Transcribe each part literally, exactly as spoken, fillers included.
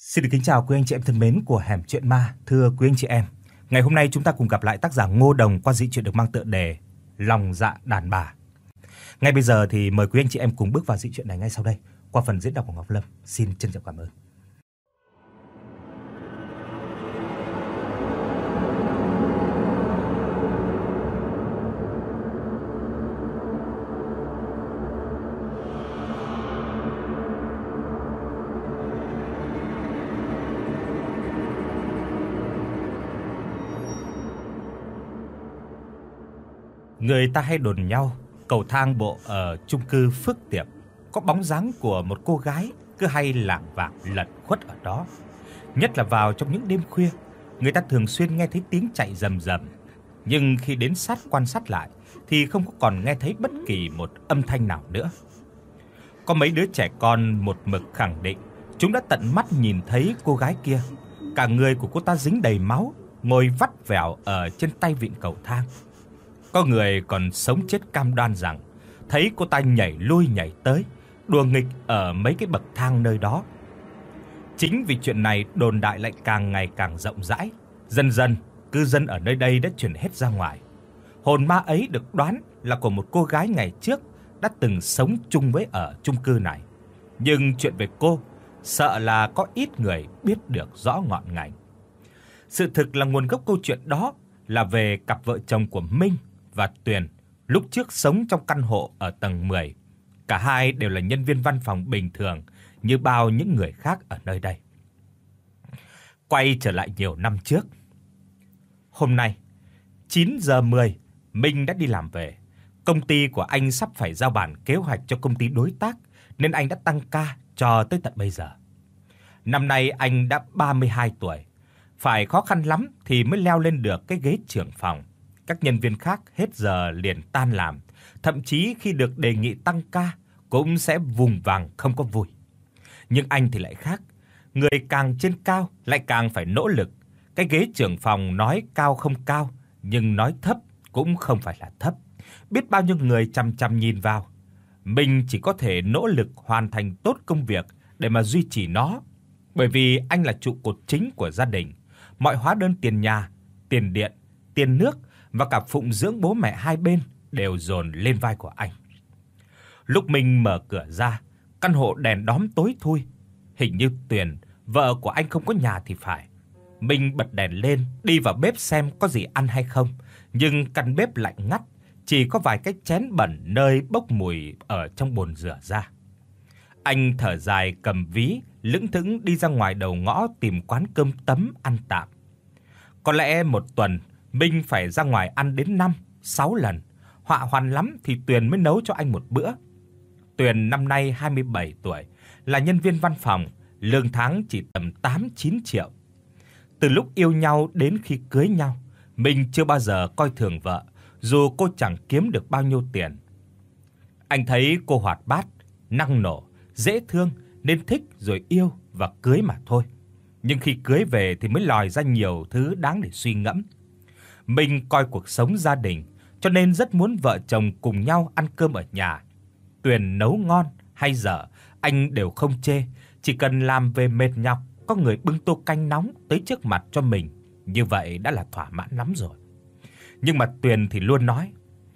Xin được kính chào quý anh chị em thân mến của Hẻm Chuyện Ma. Thưa quý anh chị em, ngày hôm nay chúng ta cùng gặp lại tác giả Ngô Đồng qua dị truyện được mang tựa đề Lòng Dạ Đàn Bà. Ngay bây giờ thì mời quý anh chị em cùng bước vào dị truyện này ngay sau đây qua phần diễn đọc của Ngọc Lâm. Xin trân trọng cảm ơn. Người ta hay đồn nhau, cầu thang bộ ở chung cư Phước Tiệp có bóng dáng của một cô gái cứ hay lảng vảng lẩn khuất ở đó. Nhất là vào trong những đêm khuya, người ta thường xuyên nghe thấy tiếng chạy rầm rầm, nhưng khi đến sát quan sát lại thì không có còn nghe thấy bất kỳ một âm thanh nào nữa. Có mấy đứa trẻ con một mực khẳng định chúng đã tận mắt nhìn thấy cô gái kia, cả người của cô ta dính đầy máu, ngồi vắt vẻo ở trên tay vịn cầu thang. Có người còn sống chết cam đoan rằng thấy cô ta nhảy lui nhảy tới, đùa nghịch ở mấy cái bậc thang nơi đó. Chính vì chuyện này đồn đại lại càng ngày càng rộng rãi, dần dần cư dân ở nơi đây đã truyền hết ra ngoài. Hồn ma ấy được đoán là của một cô gái ngày trước đã từng sống chung với ở chung cư này. Nhưng chuyện về cô sợ là có ít người biết được rõ ngọn ngành. Sự thực là nguồn gốc câu chuyện đó là về cặp vợ chồng của Minh và Tuyền, lúc trước sống trong căn hộ ở tầng mười. Cả hai đều là nhân viên văn phòng bình thường như bao những người khác ở nơi đây. Quay trở lại nhiều năm trước. Hôm nay, chín giờ mười, Minh đã đi làm về. Công ty của anh sắp phải giao bản kế hoạch cho công ty đối tác nên anh đã tăng ca cho tới tận bây giờ. Năm nay anh đã ba mươi hai tuổi, phải khó khăn lắm thì mới leo lên được cái ghế trưởng phòng. Các nhân viên khác hết giờ liền tan làm, thậm chí khi được đề nghị tăng ca cũng sẽ vùng vằng không có vui. Nhưng anh thì lại khác, người càng trên cao lại càng phải nỗ lực. Cái ghế trưởng phòng nói cao không cao, nhưng nói thấp cũng không phải là thấp. Biết bao nhiêu người chằm chằm nhìn vào. Mình chỉ có thể nỗ lực hoàn thành tốt công việc để mà duy trì nó, bởi vì anh là trụ cột chính của gia đình. Mọi hóa đơn tiền nhà, tiền điện, tiền nước và cả phụng dưỡng bố mẹ hai bên đều dồn lên vai của anh. Lúc mình mở cửa ra, căn hộ đèn đóm tối thui. Hình như Tuyền, vợ của anh không có nhà thì phải. Mình bật đèn lên, đi vào bếp xem có gì ăn hay không, nhưng căn bếp lạnh ngắt, chỉ có vài cái chén bẩn nơi bốc mùi ở trong bồn rửa ra. Anh thở dài cầm ví, lững thững đi ra ngoài đầu ngõ tìm quán cơm tấm ăn tạm. Có lẽ một tuần Minh phải ra ngoài ăn đến năm, sáu lần, họa hoàn lắm thì Tuyền mới nấu cho anh một bữa. Tuyền năm nay hai mươi bảy tuổi, là nhân viên văn phòng, lương tháng chỉ tầm tám chín triệu. Từ lúc yêu nhau đến khi cưới nhau, Minh chưa bao giờ coi thường vợ, dù cô chẳng kiếm được bao nhiêu tiền. Anh thấy cô hoạt bát, năng nổ, dễ thương nên thích rồi yêu và cưới mà thôi. Nhưng khi cưới về thì mới lòi ra nhiều thứ đáng để suy ngẫm. Mình coi cuộc sống gia đình, cho nên rất muốn vợ chồng cùng nhau ăn cơm ở nhà. Tuyền nấu ngon hay dở, anh đều không chê, chỉ cần làm về mệt nhọc, có người bưng tô canh nóng tới trước mặt cho mình, như vậy đã là thỏa mãn lắm rồi. Nhưng mà Tuyền thì luôn nói,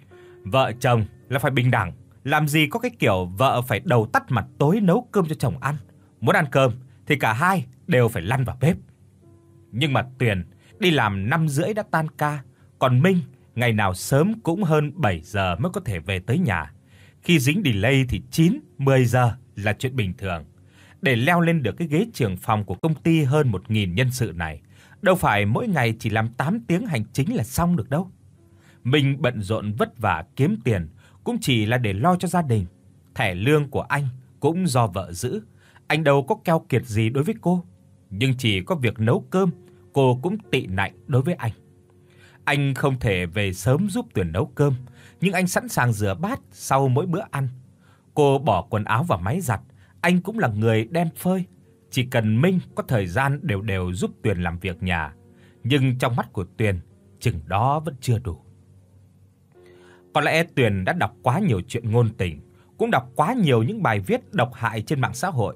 vợ chồng là phải bình đẳng, làm gì có cái kiểu vợ phải đầu tắt mặt tối nấu cơm cho chồng ăn. Muốn ăn cơm thì cả hai đều phải lăn vào bếp. Nhưng mà Tuyền đi làm năm rưỡi đã tan ca, còn Minh ngày nào sớm cũng hơn bảy giờ mới có thể về tới nhà. Khi dính delay thì chín, mười giờ là chuyện bình thường. Để leo lên được cái ghế trưởng phòng của công ty hơn một nghìn nhân sự này, đâu phải mỗi ngày chỉ làm tám tiếng hành chính là xong được đâu. Minh bận rộn vất vả kiếm tiền cũng chỉ là để lo cho gia đình. Thẻ lương của anh cũng do vợ giữ, anh đâu có keo kiệt gì đối với cô, nhưng chỉ có việc nấu cơm cô cũng tị nạnh đối với anh. Anh không thể về sớm giúp Tuyền nấu cơm, nhưng anh sẵn sàng rửa bát sau mỗi bữa ăn. Cô bỏ quần áo vào máy giặt, anh cũng là người đem phơi, chỉ cần Minh có thời gian đều đều giúp Tuyền làm việc nhà. Nhưng trong mắt của Tuyền, chừng đó vẫn chưa đủ. Có lẽ Tuyền đã đọc quá nhiều chuyện ngôn tình, cũng đọc quá nhiều những bài viết độc hại trên mạng xã hội,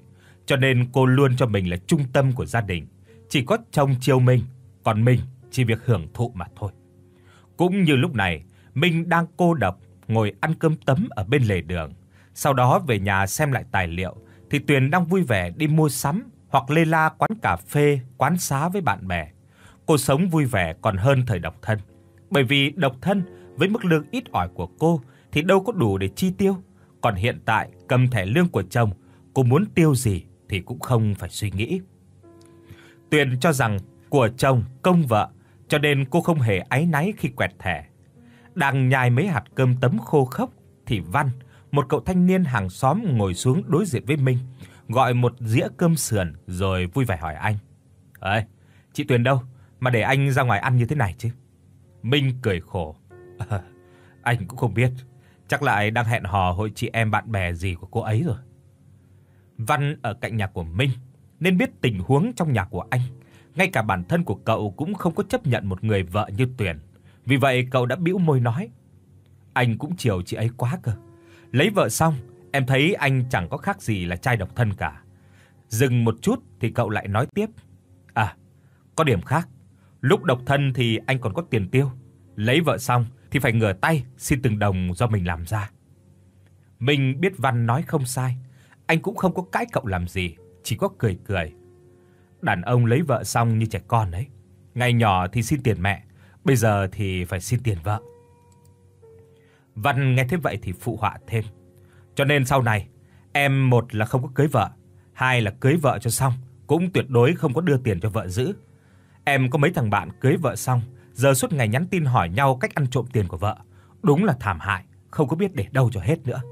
cho nên cô luôn cho mình là trung tâm của gia đình, chỉ có chồng chiều mình, còn mình chỉ việc hưởng thụ mà thôi. Cũng như lúc này, Minh đang cô độc ngồi ăn cơm tấm ở bên lề đường, sau đó về nhà xem lại tài liệu thì Tuyền đang vui vẻ đi mua sắm hoặc lê la quán cà phê, quán xá với bạn bè. Cô sống vui vẻ còn hơn thời độc thân. Bởi vì độc thân với mức lương ít ỏi của cô thì đâu có đủ để chi tiêu, còn hiện tại cầm thẻ lương của chồng, cô muốn tiêu gì thì cũng không phải suy nghĩ. Tuyền cho rằng của chồng công vợ, cho nên cô không hề áy náy khi quẹt thẻ. Đang nhai mấy hạt cơm tấm khô khốc thì Văn, một cậu thanh niên hàng xóm ngồi xuống đối diện với Minh, gọi một dĩa cơm sườn rồi vui vẻ hỏi anh: "Ơi, chị Tuyền đâu mà để anh ra ngoài ăn như thế này chứ?" Minh cười khổ: À, anh cũng không biết, chắc lại đang hẹn hò hội chị em bạn bè gì của cô ấy rồi." Văn ở cạnh nhà của Minh nên biết tình huống trong nhà của anh, ngay cả bản thân của cậu cũng không có chấp nhận một người vợ như Tuyền. Vì vậy cậu đã bĩu môi nói: "Anh cũng chiều chị ấy quá cơ. Lấy vợ xong, em thấy anh chẳng có khác gì là trai độc thân cả." Dừng một chút thì cậu lại nói tiếp: "À, có điểm khác. Lúc độc thân thì anh còn có tiền tiêu, lấy vợ xong thì phải ngửa tay xin từng đồng do mình làm ra." Mình biết Văn nói không sai, anh cũng không có cãi cậu làm gì, chỉ có cười cười. Đàn ông lấy vợ xong như trẻ con đấy, ngày nhỏ thì xin tiền mẹ, bây giờ thì phải xin tiền vợ. Văn nghe thế vậy thì phụ họa thêm: "Cho nên sau này em một là không có cưới vợ, hai là cưới vợ cho xong cũng tuyệt đối không có đưa tiền cho vợ giữ. Em có mấy thằng bạn cưới vợ xong, giờ suốt ngày nhắn tin hỏi nhau cách ăn trộm tiền của vợ, đúng là thảm hại, không có biết để đâu cho hết nữa."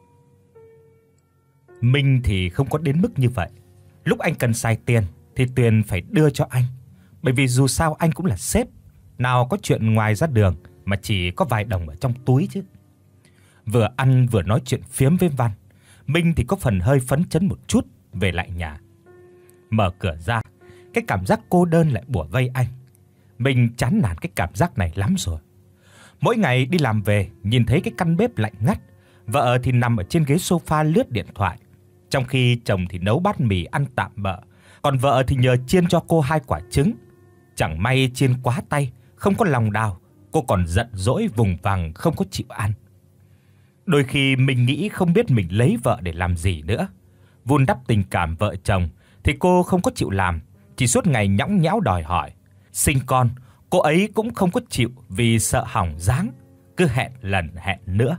Minh thì không có đến mức như vậy. Lúc anh cần xài tiền thì Tuyền phải đưa cho anh, bởi vì dù sao anh cũng là sếp, nào có chuyện ngoài ra đường mà chỉ có vài đồng ở trong túi chứ. Vừa ăn vừa nói chuyện phiếm với Văn, Minh thì có phần hơi phấn chấn một chút về lại nhà. Mở cửa ra, cái cảm giác cô đơn lại bủa vây anh. Mình chán nản cái cảm giác này lắm rồi. Mỗi ngày đi làm về, nhìn thấy cái căn bếp lạnh ngắt, vợ thì nằm ở trên ghế sofa lướt điện thoại, trong khi chồng thì nấu bát mì ăn tạm bợ, còn vợ thì nhờ chiên cho cô hai quả trứng. Chẳng may chiên quá tay, không có lòng đào, cô còn giận dỗi vùng vằng không có chịu ăn. Đôi khi mình nghĩ không biết mình lấy vợ để làm gì nữa. Vun đắp tình cảm vợ chồng thì cô không có chịu làm, chỉ suốt ngày nhõng nhẽo đòi hỏi. Sinh con, cô ấy cũng không có chịu vì sợ hỏng dáng, cứ hẹn lần hẹn nữa.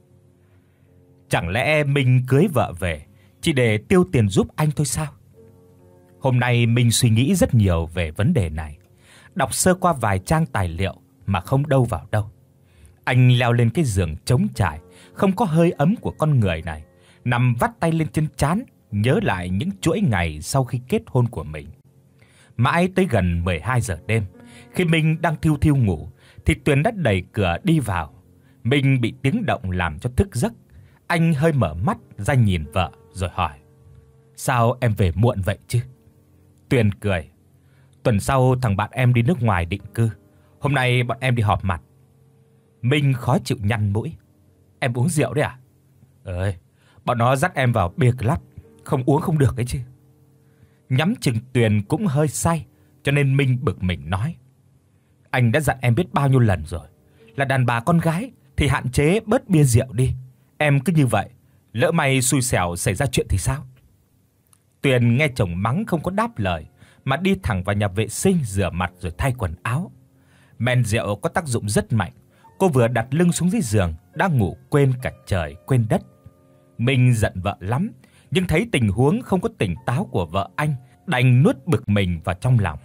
Chẳng lẽ mình cưới vợ về chỉ để tiêu tiền giúp anh thôi sao? Hôm nay mình suy nghĩ rất nhiều về vấn đề này, đọc sơ qua vài trang tài liệu mà không đâu vào đâu. Anh leo lên cái giường trống trải, không có hơi ấm của con người này, nằm vắt tay lên trên trán, nhớ lại những chuỗi ngày sau khi kết hôn của mình. Mãi tới gần mười hai giờ đêm, khi mình đang thiu thiu ngủ thì Tuyền đã đẩy cửa đi vào. Mình bị tiếng động làm cho thức giấc. Anh hơi mở mắt ra nhìn vợ rồi hỏi: "Sao em về muộn vậy chứ?" Tuyền cười: "Tuần sau thằng bạn em đi nước ngoài định cư, hôm nay bọn em đi họp mặt." Mình khó chịu nhăn mũi: "Em uống rượu đấy à?" "Ơi, bọn nó dắt em vào beer club, không uống không được ấy chứ." Nhắm chừng Tuyền cũng hơi say, cho nên Minh bực mình nói: "Anh đã dặn em biết bao nhiêu lần rồi, là đàn bà con gái thì hạn chế bớt bia rượu đi. Em cứ như vậy, lỡ may xui xẻo xảy ra chuyện thì sao?" Tuyền nghe chồng mắng không có đáp lời, mà đi thẳng vào nhà vệ sinh rửa mặt rồi thay quần áo. Men rượu có tác dụng rất mạnh, cô vừa đặt lưng xuống dưới giường đã ngủ quên cả trời quên đất. Mình giận vợ lắm, nhưng thấy tình huống không có tỉnh táo của vợ anh, đành nuốt bực mình vào trong lòng.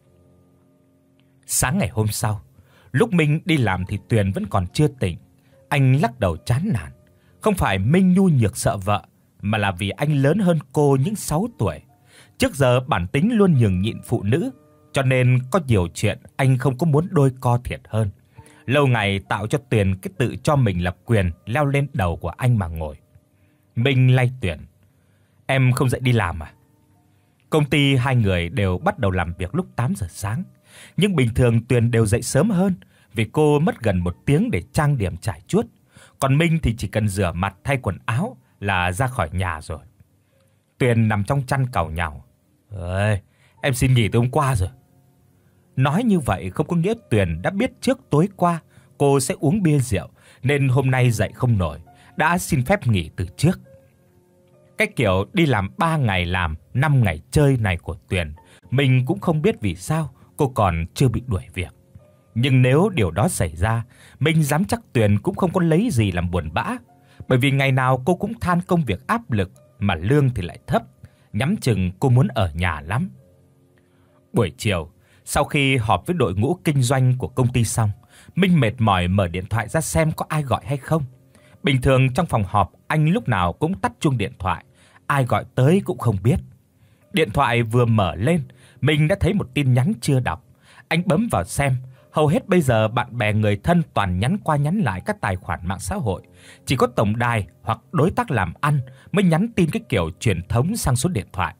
Sáng ngày hôm sau, lúc Minh đi làm thì Tuyền vẫn còn chưa tỉnh. Anh lắc đầu chán nản, không phải Minh nhu nhược sợ vợ, mà là vì anh lớn hơn cô những sáu tuổi. Trước giờ bản tính luôn nhường nhịn phụ nữ, cho nên có nhiều chuyện anh không có muốn đôi co thiệt hơn. Lâu ngày tạo cho Tuyền cái tự cho mình là quyền leo lên đầu của anh mà ngồi. Minh lay Tuyền: "Em không dậy đi làm à?" Công ty hai người đều bắt đầu làm việc lúc tám giờ sáng, nhưng bình thường Tuyền đều dậy sớm hơn, vì cô mất gần một tiếng để trang điểm trải chuốt, còn Minh thì chỉ cần rửa mặt thay quần áo là ra khỏi nhà rồi. Tuyền nằm trong chăn càu nhàu. "Ơi, em xin nghỉ từ hôm qua rồi." Nói như vậy không có nghĩa Tuyền đã biết trước tối qua cô sẽ uống bia rượu nên hôm nay dậy không nổi, đã xin phép nghỉ từ trước. Cái kiểu đi làm ba ngày làm, năm ngày chơi này của Tuyền, mình cũng không biết vì sao cô còn chưa bị đuổi việc. Nhưng nếu điều đó xảy ra, mình dám chắc Tuyền cũng không có lấy gì làm buồn bã, bởi vì ngày nào cô cũng than công việc áp lực mà lương thì lại thấp, nhắm chừng cô muốn ở nhà lắm. Buổi chiều, sau khi họp với đội ngũ kinh doanh của công ty xong, Minh mệt mỏi mở điện thoại ra xem có ai gọi hay không. Bình thường trong phòng họp, anh lúc nào cũng tắt chuông điện thoại, ai gọi tới cũng không biết. Điện thoại vừa mở lên, mình đã thấy một tin nhắn chưa đọc. Anh bấm vào xem, hầu hết bây giờ bạn bè người thân toàn nhắn qua nhắn lại các tài khoản mạng xã hội, chỉ có tổng đài hoặc đối tác làm ăn mới nhắn tin cái kiểu truyền thống sang số điện thoại.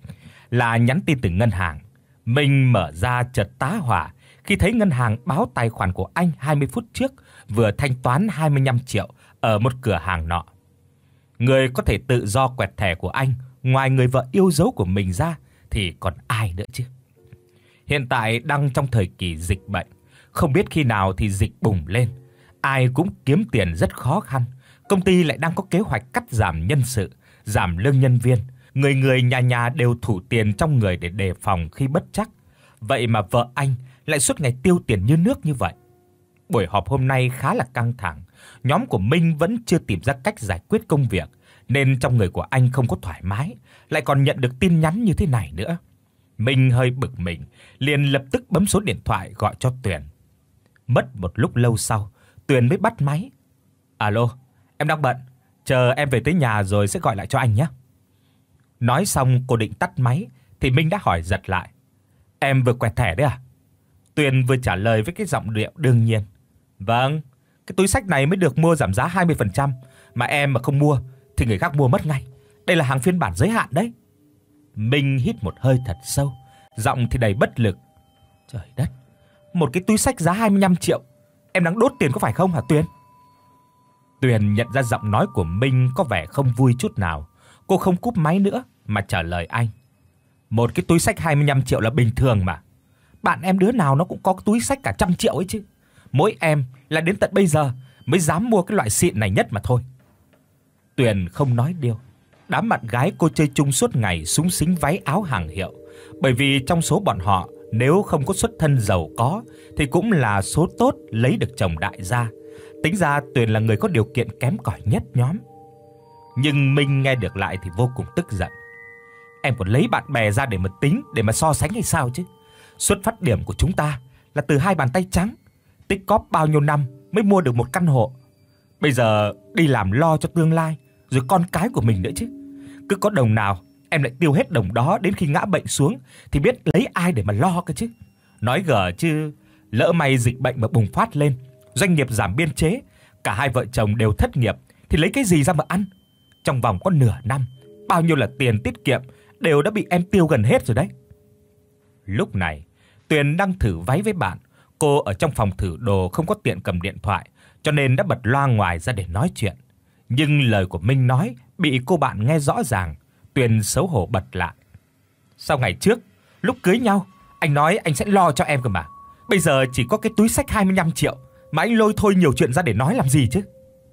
Là nhắn tin từ ngân hàng. Mình mở ra chợt tá hỏa khi thấy ngân hàng báo tài khoản của anh hai mươi phút trước vừa thanh toán hai mươi lăm triệu ở một cửa hàng nọ. Người có thể tự do quẹt thẻ của anh, ngoài người vợ yêu dấu của mình ra thì còn ai nữa chứ. Hiện tại đang trong thời kỳ dịch bệnh, không biết khi nào thì dịch bùng lên, ai cũng kiếm tiền rất khó khăn. Công ty lại đang có kế hoạch cắt giảm nhân sự, giảm lương nhân viên, người người nhà nhà đều thủ tiền trong người để đề phòng khi bất trắc. Vậy mà vợ anh lại suốt ngày tiêu tiền như nước như vậy. Buổi họp hôm nay khá là căng thẳng, nhóm của Minh vẫn chưa tìm ra cách giải quyết công việc, nên trong người của anh không có thoải mái, lại còn nhận được tin nhắn như thế này nữa. Minh hơi bực mình, liền lập tức bấm số điện thoại gọi cho Tuyền. Mất một lúc lâu sau, Tuyền mới bắt máy. "Alo, em đang bận, chờ em về tới nhà rồi sẽ gọi lại cho anh nhé." Nói xong cô định tắt máy thì Minh đã hỏi giật lại. "Em vừa quẹt thẻ đấy à?" Tuyền vừa trả lời với cái giọng điệu đương nhiên. "Vâng, cái túi xách này mới được mua giảm giá hai mươi phần trăm, mà em mà không mua thì người khác mua mất ngay. Đây là hàng phiên bản giới hạn đấy." Minh hít một hơi thật sâu, giọng thì đầy bất lực. "Trời đất, một cái túi xách giá hai mươi lăm triệu, em đang đốt tiền có phải không hả Tuyền?" Tuyền nhận ra giọng nói của Minh có vẻ không vui chút nào. Cô không cúp máy nữa mà trả lời anh. "Một cái túi xách hai mươi lăm triệu là bình thường mà. Bạn em đứa nào nó cũng có túi xách cả trăm triệu ấy chứ. Mỗi em là đến tận bây giờ mới dám mua cái loại xịn này nhất mà thôi." Tuyền không nói điều. Đám bạn gái cô chơi chung suốt ngày xúng xính váy áo hàng hiệu, bởi vì trong số bọn họ nếu không có xuất thân giàu có thì cũng là số tốt lấy được chồng đại gia. Tính ra Tuyền là người có điều kiện kém cỏi nhất nhóm. Nhưng Minh nghe được lại thì vô cùng tức giận. "Em còn lấy bạn bè ra để mà tính, để mà so sánh hay sao chứ? Xuất phát điểm của chúng ta là từ hai bàn tay trắng, tích cóp bao nhiêu năm mới mua được một căn hộ. Bây giờ đi làm lo cho tương lai, rồi con cái của mình nữa chứ. Cứ có đồng nào em lại tiêu hết đồng đó, đến khi ngã bệnh xuống thì biết lấy ai để mà lo cơ chứ. Nói gở chứ, lỡ may dịch bệnh mà bùng phát lên, doanh nghiệp giảm biên chế, cả hai vợ chồng đều thất nghiệp thì lấy cái gì ra mà ăn? Trong vòng có nửa năm, bao nhiêu là tiền tiết kiệm đều đã bị em tiêu gần hết rồi đấy." Lúc này, Tuyền đang thử váy với bạn. Cô ở trong phòng thử đồ không có tiện cầm điện thoại, cho nên đã bật loa ngoài ra để nói chuyện. Nhưng lời của Minh nói bị cô bạn nghe rõ ràng. Tuyền xấu hổ bật lại. "Sao ngày trước, lúc cưới nhau, anh nói anh sẽ lo cho em cơ mà. Bây giờ chỉ có cái túi xách hai mươi lăm triệu mà anh lôi thôi nhiều chuyện ra để nói làm gì chứ?"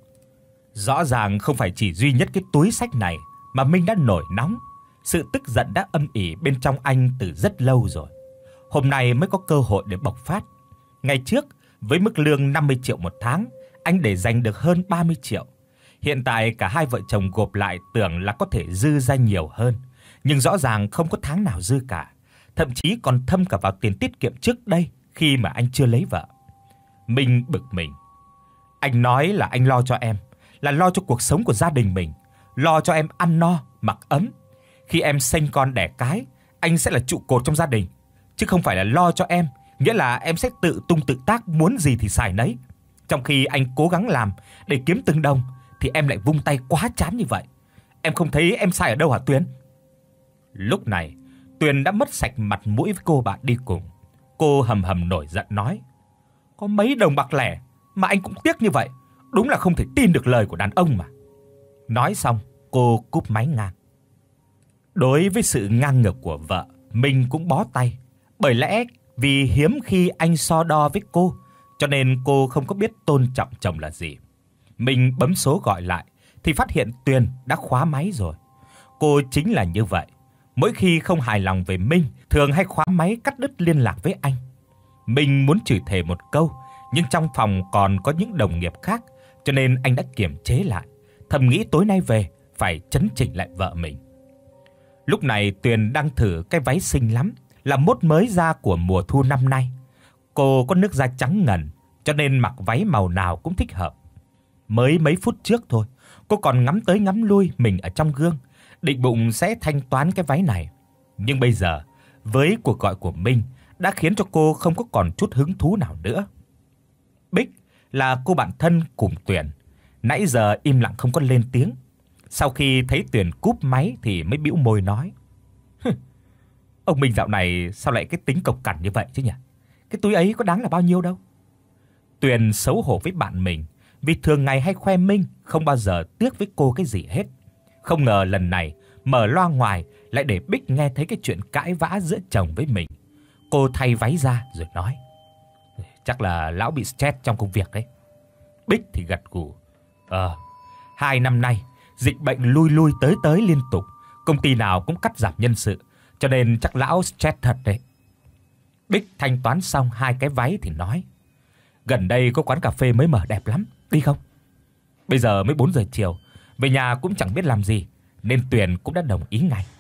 Rõ ràng không phải chỉ duy nhất cái túi xách này mà Minh đã nổi nóng. Sự tức giận đã âm ỉ bên trong anh từ rất lâu rồi. Hôm nay mới có cơ hội để bộc phát. Ngày trước, với mức lương năm mươi triệu một tháng, anh để dành được hơn ba mươi triệu. Hiện tại cả hai vợ chồng gộp lại tưởng là có thể dư ra nhiều hơn, nhưng rõ ràng không có tháng nào dư cả, thậm chí còn thâm cả vào tiền tiết kiệm trước đây khi mà anh chưa lấy vợ. Minh bực mình. "Anh nói là anh lo cho em, là lo cho cuộc sống của gia đình mình, lo cho em ăn no, mặc ấm. Khi em sinh con đẻ cái, anh sẽ là trụ cột trong gia đình, chứ không phải là lo cho em, nghĩa là em sẽ tự tung tự tác, muốn gì thì xài nấy. Trong khi anh cố gắng làm để kiếm từng đồng thì em lại vung tay quá chán như vậy. Em không thấy em sai ở đâu hả Tuyền?" Lúc này, Tuyền đã mất sạch mặt mũi với cô bạn đi cùng. Cô hầm hầm nổi giận nói: "Có mấy đồng bạc lẻ mà anh cũng tiếc như vậy, đúng là không thể tin được lời của đàn ông mà." Nói xong, cô cúp máy ngang. Đối với sự ngang ngược của vợ, mình cũng bó tay. Bởi lẽ vì hiếm khi anh so đo với cô, cho nên cô không có biết tôn trọng chồng là gì. Mình bấm số gọi lại thì phát hiện Tuyền đã khóa máy rồi. Cô chính là như vậy, mỗi khi không hài lòng về Minh, thường hay khóa máy cắt đứt liên lạc với anh. Mình muốn chửi thề một câu, nhưng trong phòng còn có những đồng nghiệp khác, cho nên anh đã kiềm chế lại, thầm nghĩ tối nay về phải chấn chỉnh lại vợ mình. Lúc này Tuyền đang thử cái váy xinh lắm, là mốt mới ra của mùa thu năm nay. Cô có nước da trắng ngần, cho nên mặc váy màu nào cũng thích hợp. Mới mấy phút trước thôi, cô còn ngắm tới ngắm lui mình ở trong gương, định bụng sẽ thanh toán cái váy này. Nhưng bây giờ, với cuộc gọi của Minh đã khiến cho cô không có còn chút hứng thú nào nữa. Bích là cô bạn thân cùng Tuyền, nãy giờ im lặng không có lên tiếng. Sau khi thấy Tuyền cúp máy thì mới bĩu môi nói: "Ông Minh dạo này sao lại cái tính cộc cằn như vậy chứ nhỉ? Cái túi ấy có đáng là bao nhiêu đâu." Tuyền xấu hổ với bạn mình, vì thường ngày hay khoe Minh không bao giờ tiếc với cô cái gì hết. Không ngờ lần này mở loa ngoài lại để Bích nghe thấy cái chuyện cãi vã giữa chồng với mình. Cô thay váy ra rồi nói: "Chắc là lão bị stress trong công việc đấy." Bích thì gật gù: "Ờ, hai năm nay dịch bệnh lui lui tới tới liên tục, công ty nào cũng cắt giảm nhân sự, cho nên chắc lão stress thật đấy." Bích thanh toán xong hai cái váy thì nói: "Gần đây có quán cà phê mới mở đẹp lắm, đi không?" Bây giờ mới bốn giờ chiều, về nhà cũng chẳng biết làm gì, nên Tuyền cũng đã đồng ý ngay.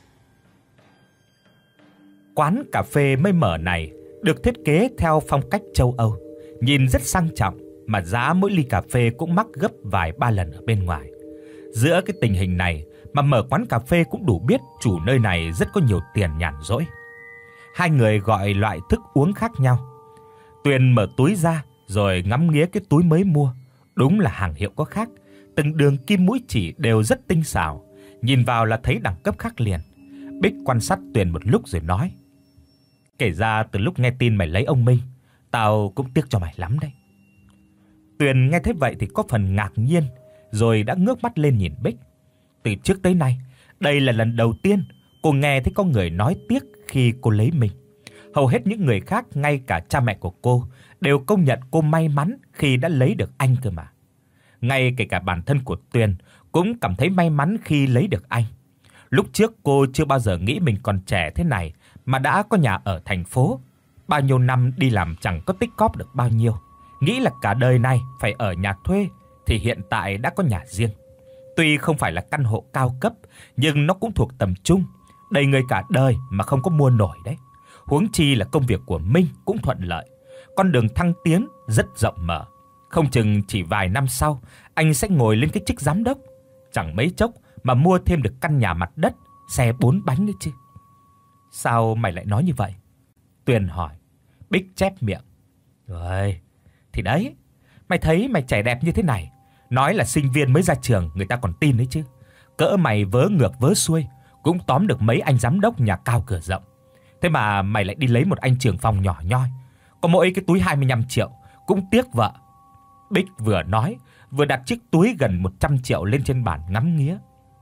Quán cà phê mới mở này được thiết kế theo phong cách châu Âu, nhìn rất sang trọng, mà giá mỗi ly cà phê cũng mắc gấp vài ba lần ở bên ngoài. Giữa cái tình hình này mà mở quán cà phê cũng đủ biết chủ nơi này rất có nhiều tiền nhàn rỗi. Hai người gọi loại thức uống khác nhau. Tuyền mở túi ra rồi ngắm nghía cái túi mới mua, đúng là hàng hiệu có khác, từng đường kim mũi chỉ đều rất tinh xảo, nhìn vào là thấy đẳng cấp khác liền. Bích quan sát Tuyền một lúc rồi nói: "Kể ra từ lúc nghe tin mày lấy ông Minh, tao cũng tiếc cho mày lắm đấy." Tuyền nghe thấy vậy thì có phần ngạc nhiên, rồi đã ngước mắt lên nhìn Bích. Từ trước tới nay, đây là lần đầu tiên cô nghe thấy có người nói tiếc khi cô lấy Minh. Hầu hết những người khác, ngay cả cha mẹ của cô, đều công nhận cô may mắn khi đã lấy được anh cơ mà. Ngay kể cả bản thân của Tuyền cũng cảm thấy may mắn khi lấy được anh. Lúc trước cô chưa bao giờ nghĩ mình còn trẻ thế này mà đã có nhà ở thành phố. Bao nhiêu năm đi làm chẳng có tích cóp được bao nhiêu, nghĩ là cả đời này phải ở nhà thuê, thì hiện tại đã có nhà riêng. Tuy không phải là căn hộ cao cấp, nhưng nó cũng thuộc tầm trung, đầy người cả đời mà không có mua nổi đấy. Huống chi là công việc của Minh cũng thuận lợi, con đường thăng tiến rất rộng mở. Không chừng chỉ vài năm sau, anh sẽ ngồi lên cái chức giám đốc, chẳng mấy chốc mà mua thêm được căn nhà mặt đất, xe bốn bánh đấy chứ. "Sao mày lại nói như vậy?" Tuyền hỏi. Bích chép miệng: "Rồi, thì đấy, mày thấy mày trẻ đẹp như thế này, nói là sinh viên mới ra trường người ta còn tin đấy chứ. Cỡ mày vớ ngược vớ xuôi cũng tóm được mấy anh giám đốc nhà cao cửa rộng. Thế mà mày lại đi lấy một anh trưởng phòng nhỏ nhoi, có mỗi cái túi hai mươi lăm triệu, cũng tiếc vợ." Bích vừa nói, vừa đặt chiếc túi gần một trăm triệu lên trên bàn ngắm nghía.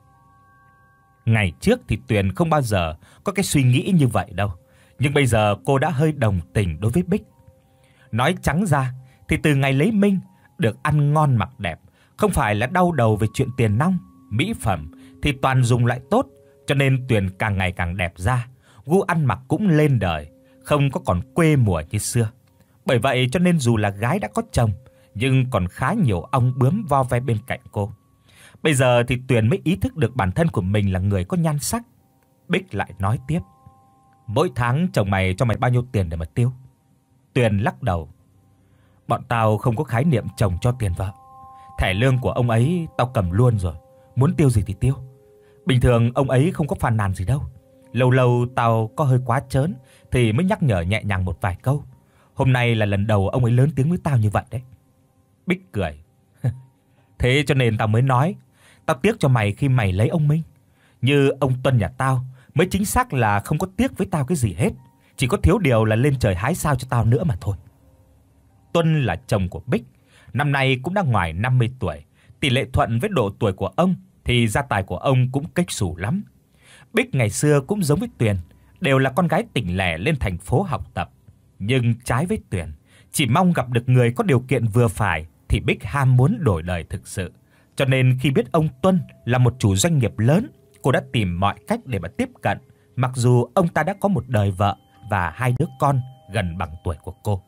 Ngày trước thì Tuyền không bao giờ có cái suy nghĩ như vậy đâu, nhưng bây giờ cô đã hơi đồng tình đối với Bích. Nói trắng ra thì từ ngày lấy Minh, được ăn ngon mặc đẹp, không phải là đau đầu về chuyện tiền nong, mỹ phẩm thì toàn dùng lại tốt, cho nên Tuyền càng ngày càng đẹp ra, gu ăn mặc cũng lên đời, không có còn quê mùa như xưa. Bởi vậy cho nên dù là gái đã có chồng, nhưng còn khá nhiều ong bướm vo ve bên cạnh cô. Bây giờ thì Tuyền mới ý thức được bản thân của mình là người có nhan sắc. Bích lại nói tiếp: "Mỗi tháng chồng mày cho mày bao nhiêu tiền để mà tiêu?" Tuyền lắc đầu: "Bọn tao không có khái niệm chồng cho tiền vợ. Thẻ lương của ông ấy tao cầm luôn rồi, muốn tiêu gì thì tiêu. Bình thường ông ấy không có phàn nàn gì đâu. Lâu lâu tao có hơi quá trớn thì mới nhắc nhở nhẹ nhàng một vài câu. Hôm nay là lần đầu ông ấy lớn tiếng với tao như vậy đấy." Bích cười: "Thế cho nên tao mới nói, tao tiếc cho mày khi mày lấy ông Minh. Như ông Tuân nhà tao mới chính xác là không có tiếc với tao cái gì hết, chỉ có thiếu điều là lên trời hái sao cho tao nữa mà thôi." Tuân là chồng của Bích, năm nay cũng đã ngoài năm mươi tuổi, tỷ lệ thuận với độ tuổi của ông thì gia tài của ông cũng kếch xù lắm. Bích ngày xưa cũng giống với Tuyền, đều là con gái tỉnh lẻ lên thành phố học tập. Nhưng trái với Tuyền, chỉ mong gặp được người có điều kiện vừa phải, thì Bích ham muốn đổi đời thực sự. Cho nên khi biết ông Tuân là một chủ doanh nghiệp lớn, cô đã tìm mọi cách để mà tiếp cận, mặc dù ông ta đã có một đời vợ và hai đứa con gần bằng tuổi của cô.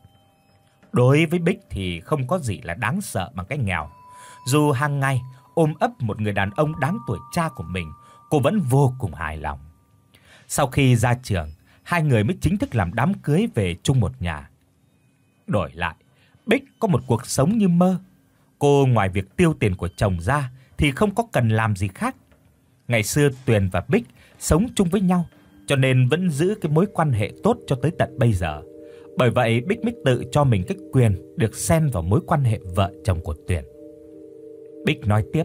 Đối với Bích thì không có gì là đáng sợ bằng cái nghèo. Dù hàng ngày ôm ấp một người đàn ông đáng tuổi cha của mình, cô vẫn vô cùng hài lòng. Sau khi ra trường, hai người mới chính thức làm đám cưới về chung một nhà. Đổi lại, Bích có một cuộc sống như mơ. Cô ngoài việc tiêu tiền của chồng ra thì không có cần làm gì khác. Ngày xưa Tuyền và Bích sống chung với nhau, cho nên vẫn giữ cái mối quan hệ tốt cho tới tận bây giờ. Bởi vậy Bích mới tự cho mình cái quyền được xen vào mối quan hệ vợ chồng của Tuyền. Bích nói tiếp: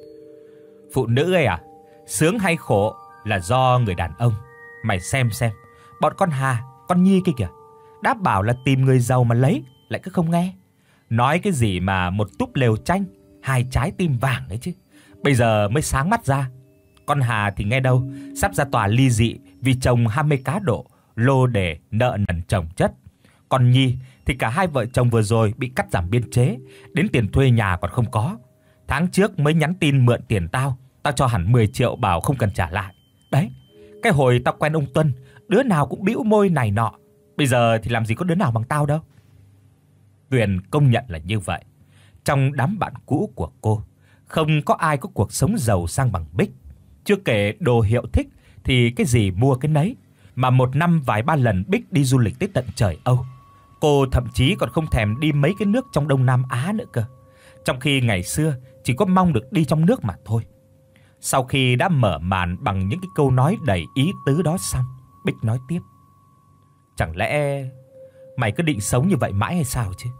"Phụ nữ ấy à, sướng hay khổ là do người đàn ông. Mày xem xem, bọn con Hà, con Nhi kia kìa, đã bảo là tìm người giàu mà lấy, lại cứ không nghe. Nói cái gì mà một túp lều tranh, hai trái tim vàng ấy chứ. Bây giờ mới sáng mắt ra. Con Hà thì nghe đâu, sắp ra tòa ly dị vì chồng ham mê cá độ, lô đề, nợ nần chồng chất. Còn Nhi thì cả hai vợ chồng vừa rồi bị cắt giảm biên chế, đến tiền thuê nhà còn không có. Tháng trước mới nhắn tin mượn tiền tao, tao cho hẳn mười triệu bảo không cần trả lại. Đấy, cái hồi tao quen ông Tuân, đứa nào cũng bĩu môi này nọ. Bây giờ thì làm gì có đứa nào bằng tao đâu." Tuyền công nhận là như vậy. Trong đám bạn cũ của cô, không có ai có cuộc sống giàu sang bằng Bích. Chưa kể đồ hiệu thích thì cái gì mua cái nấy, mà một năm vài ba lần Bích đi du lịch tới tận trời Âu. Cô thậm chí còn không thèm đi mấy cái nước trong Đông Nam Á nữa cơ. Trong khi ngày xưa chỉ có mong được đi trong nước mà thôi. Sau khi đã mở màn bằng những cái câu nói đầy ý tứ đó xong, Bích nói tiếp: "Chẳng lẽ mày cứ định sống như vậy mãi hay sao chứ?"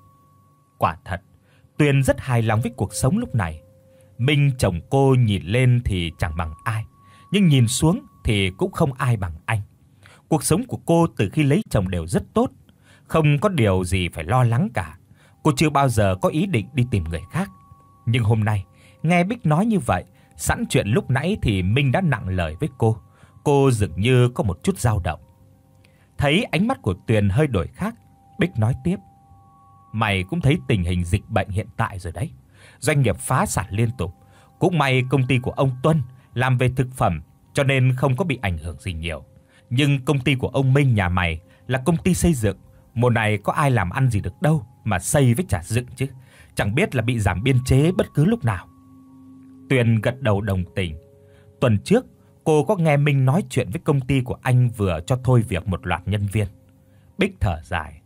Quả thật, Tuyền rất hài lòng với cuộc sống lúc này. Minh chồng cô nhìn lên thì chẳng bằng ai, nhưng nhìn xuống thì cũng không ai bằng anh. Cuộc sống của cô từ khi lấy chồng đều rất tốt, không có điều gì phải lo lắng cả. Cô chưa bao giờ có ý định đi tìm người khác. Nhưng hôm nay, nghe Bích nói như vậy, sẵn chuyện lúc nãy thì Minh đã nặng lời với cô. Cô dường như có một chút dao động. Thấy ánh mắt của Tuyền hơi đổi khác, Bích nói tiếp: "Mày cũng thấy tình hình dịch bệnh hiện tại rồi đấy. Doanh nghiệp phá sản liên tục. Cũng may công ty của ông Tuân làm về thực phẩm cho nên không có bị ảnh hưởng gì nhiều. Nhưng công ty của ông Minh nhà mày là công ty xây dựng, mùa này có ai làm ăn gì được đâu mà xây với trả dựng chứ. Chẳng biết là bị giảm biên chế bất cứ lúc nào." Tuyền gật đầu đồng tình. Tuần trước, cô có nghe Minh nói chuyện với công ty của anh vừa cho thôi việc một loạt nhân viên. Bích thở dài: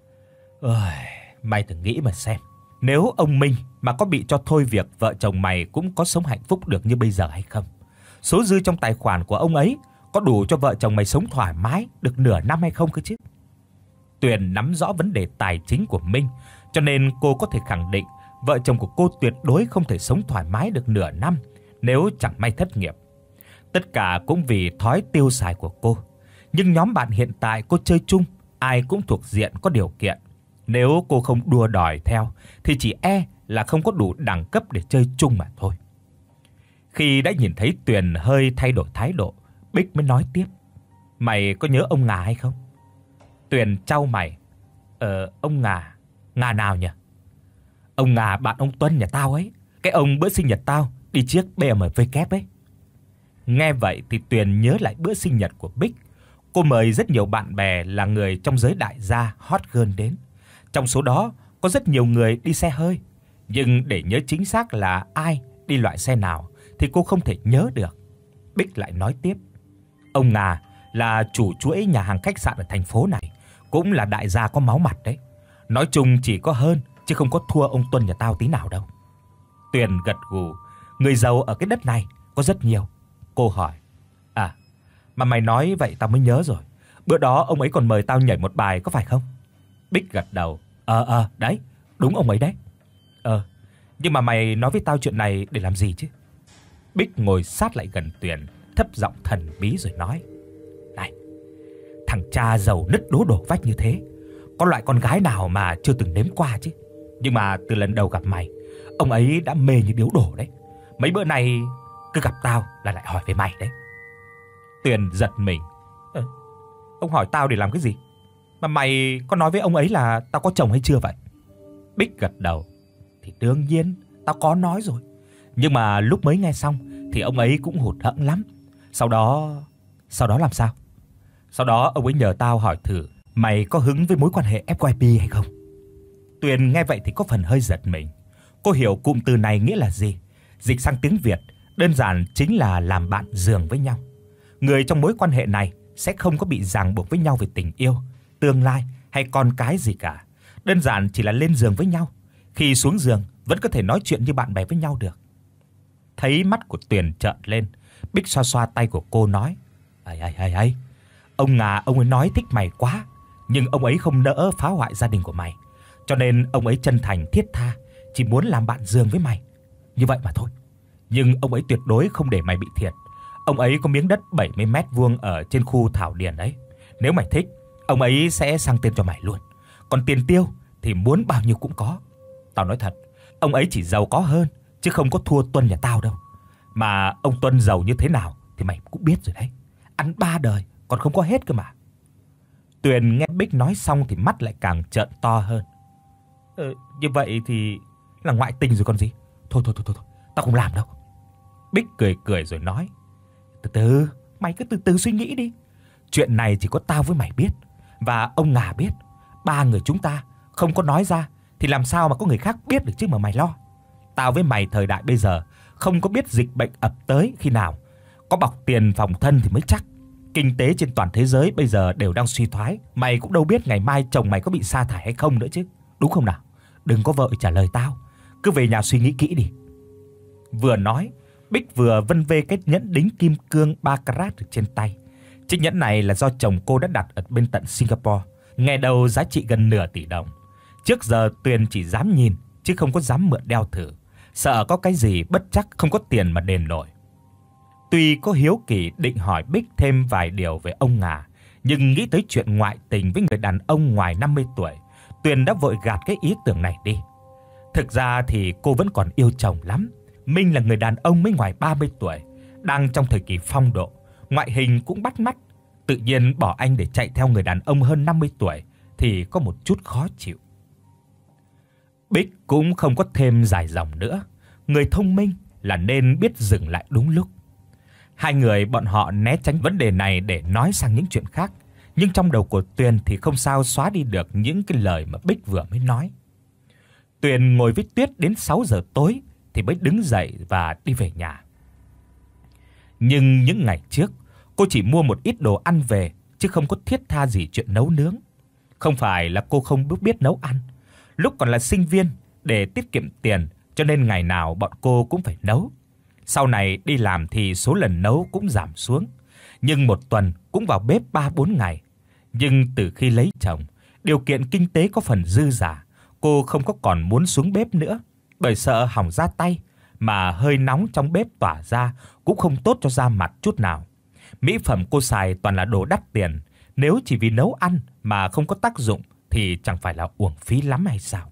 "Ôi, mày thử nghĩ mà xem, nếu ông Minh mà có bị cho thôi việc, vợ chồng mày cũng có sống hạnh phúc được như bây giờ hay không? Số dư trong tài khoản của ông ấy có đủ cho vợ chồng mày sống thoải mái được nửa năm hay không cơ chứ?" Tuyền nắm rõ vấn đề tài chính của Minh, cho nên cô có thể khẳng định vợ chồng của cô tuyệt đối không thể sống thoải mái được nửa năm nếu chẳng may thất nghiệp. Tất cả cũng vì thói tiêu xài của cô. Nhưng nhóm bạn hiện tại cô chơi chung, ai cũng thuộc diện có điều kiện. Nếu cô không đua đòi theo thì chỉ e là không có đủ đẳng cấp để chơi chung mà thôi. Khi đã nhìn thấy Tuyền hơi thay đổi thái độ, Bích mới nói tiếp: "Mày có nhớ ông Ngà hay không?" Tuyền chau mày: "Ờ, ông Ngà, Ngà nào nhỉ?" "Ông Ngà bạn ông Tuân nhà tao ấy, cái ông bữa sinh nhật tao đi chiếc bê em vê kép ấy." Nghe vậy thì Tuyền nhớ lại bữa sinh nhật của Bích. Cô mời rất nhiều bạn bè là người trong giới đại gia hot girl đến. Trong số đó có rất nhiều người đi xe hơi, nhưng để nhớ chính xác là ai đi loại xe nào thì cô không thể nhớ được. Bích lại nói tiếp: "Ông Ngà là chủ chuỗi nhà hàng khách sạn ở thành phố này, cũng là đại gia có máu mặt đấy. Nói chung chỉ có hơn chứ không có thua ông Tuân nhà tao tí nào đâu." Tuyền gật gù. Người giàu ở cái đất này có rất nhiều. Cô hỏi: "À, mà mày nói vậy tao mới nhớ rồi. Bữa đó ông ấy còn mời tao nhảy một bài có phải không?" Bích gật đầu. Ờ ờ, đấy, đúng ông ấy đấy." "Ờ, nhưng mà mày nói với tao chuyện này để làm gì chứ?" Bích ngồi sát lại gần Tuyền, thấp giọng thần bí rồi nói: "Này, thằng cha giàu nứt đố đổ vách như thế, có loại con gái nào mà chưa từng nếm qua chứ. Nhưng mà từ lần đầu gặp mày, ông ấy đã mê như điếu đổ đấy. Mấy bữa nay cứ gặp tao là lại hỏi về mày đấy." Tuyền giật mình. Ờ, ông hỏi tao để làm cái gì? Mà mày có nói với ông ấy là tao có chồng hay chưa vậy? Bích gật đầu. Thì đương nhiên, tao có nói rồi. Nhưng mà lúc mới nghe xong thì ông ấy cũng hụt hẫng lắm. Sau đó, sau đó làm sao? Sau đó ông ấy nhờ tao hỏi thử mày có hứng với mối quan hệ ép i pê hay không. Tuyền nghe vậy thì có phần hơi giật mình. Cô hiểu cụm từ này nghĩa là gì. Dịch sang tiếng Việt đơn giản chính là làm bạn giường với nhau. Người trong mối quan hệ này sẽ không có bị ràng buộc với nhau về tình yêu, tương lai hay con cái gì cả. Đơn giản chỉ là lên giường với nhau. Khi xuống giường vẫn có thể nói chuyện như bạn bè với nhau được. Thấy mắt của Tuyền trợn lên, Bích xoa xoa tay của cô nói: "Ấy ấy ấy ấy, ông Ngà ông ấy nói thích mày quá, nhưng ông ấy không nỡ phá hoại gia đình của mày, cho nên ông ấy chân thành thiết tha, chỉ muốn làm bạn giường với mày. Như vậy mà thôi. Nhưng ông ấy tuyệt đối không để mày bị thiệt. Ông ấy có miếng đất bảy mươi mét vuông ở trên khu Thảo Điền ấy. Nếu mày thích, ông ấy sẽ sang tên cho mày luôn. Còn tiền tiêu thì muốn bao nhiêu cũng có. Tao nói thật, ông ấy chỉ giàu có hơn chứ không có thua Tuân nhà tao đâu. Mà ông Tuân giàu như thế nào thì mày cũng biết rồi đấy. Ăn ba đời còn không có hết cơ mà." Tuyền nghe Bích nói xong thì mắt lại càng trợn to hơn. "Ờ, như vậy thì là ngoại tình rồi còn gì. Thôi thôi thôi thôi, tao không làm đâu." Bích cười cười rồi nói: "Từ từ, mày cứ từ từ suy nghĩ đi. Chuyện này chỉ có tao với mày biết và ông Ngà biết. Ba người chúng ta không có nói ra thì làm sao mà có người khác biết được chứ mà mày lo. Tao với mày thời đại bây giờ không có biết dịch bệnh ập tới khi nào, có bọc tiền phòng thân thì mới chắc. Kinh tế trên toàn thế giới bây giờ đều đang suy thoái, mày cũng đâu biết ngày mai chồng mày có bị sa thải hay không nữa chứ. Đúng không nào? Đừng có vội trả lời tao, cứ về nhà suy nghĩ kỹ đi." Vừa nói, Bích vừa vân vê cái nhẫn đính kim cương ba carat ở trên tay. Chiếc nhẫn này là do chồng cô đã đặt ở bên tận Singapore, nghe đầu giá trị gần nửa tỷ đồng. Trước giờ Tuyền chỉ dám nhìn chứ không có dám mượn đeo thử, sợ có cái gì bất trắc không có tiền mà đền nổi. Tuy có hiếu kỳ định hỏi Bích thêm vài điều về ông Ngà, nhưng nghĩ tới chuyện ngoại tình với người đàn ông ngoài năm mươi tuổi, Tuyền đã vội gạt cái ý tưởng này đi. Thực ra thì cô vẫn còn yêu chồng lắm. Minh là người đàn ông mới ngoài ba mươi tuổi, đang trong thời kỳ phong độ, ngoại hình cũng bắt mắt. Tự nhiên bỏ anh để chạy theo người đàn ông hơn năm mươi tuổi thì có một chút khó chịu. Bích cũng không có thêm dài dòng nữa. Người thông minh là nên biết dừng lại đúng lúc. Hai người bọn họ né tránh vấn đề này để nói sang những chuyện khác, nhưng trong đầu của Tuyền thì không sao xóa đi được những cái lời mà Bích vừa mới nói. Tuyền ngồi với Tuyết đến sáu giờ tối thì mới đứng dậy và đi về nhà. Nhưng những ngày trước, cô chỉ mua một ít đồ ăn về chứ không có thiết tha gì chuyện nấu nướng. Không phải là cô không biết nấu ăn. Lúc còn là sinh viên, để tiết kiệm tiền cho nên ngày nào bọn cô cũng phải nấu. Sau này đi làm thì số lần nấu cũng giảm xuống, nhưng một tuần cũng vào bếp ba bốn ngày. Nhưng từ khi lấy chồng, điều kiện kinh tế có phần dư dả, cô không có còn muốn xuống bếp nữa, bởi sợ hỏng da tay, mà hơi nóng trong bếp tỏa ra cũng không tốt cho da mặt chút nào. Mỹ phẩm cô xài toàn là đồ đắt tiền, nếu chỉ vì nấu ăn mà không có tác dụng thì chẳng phải là uổng phí lắm hay sao?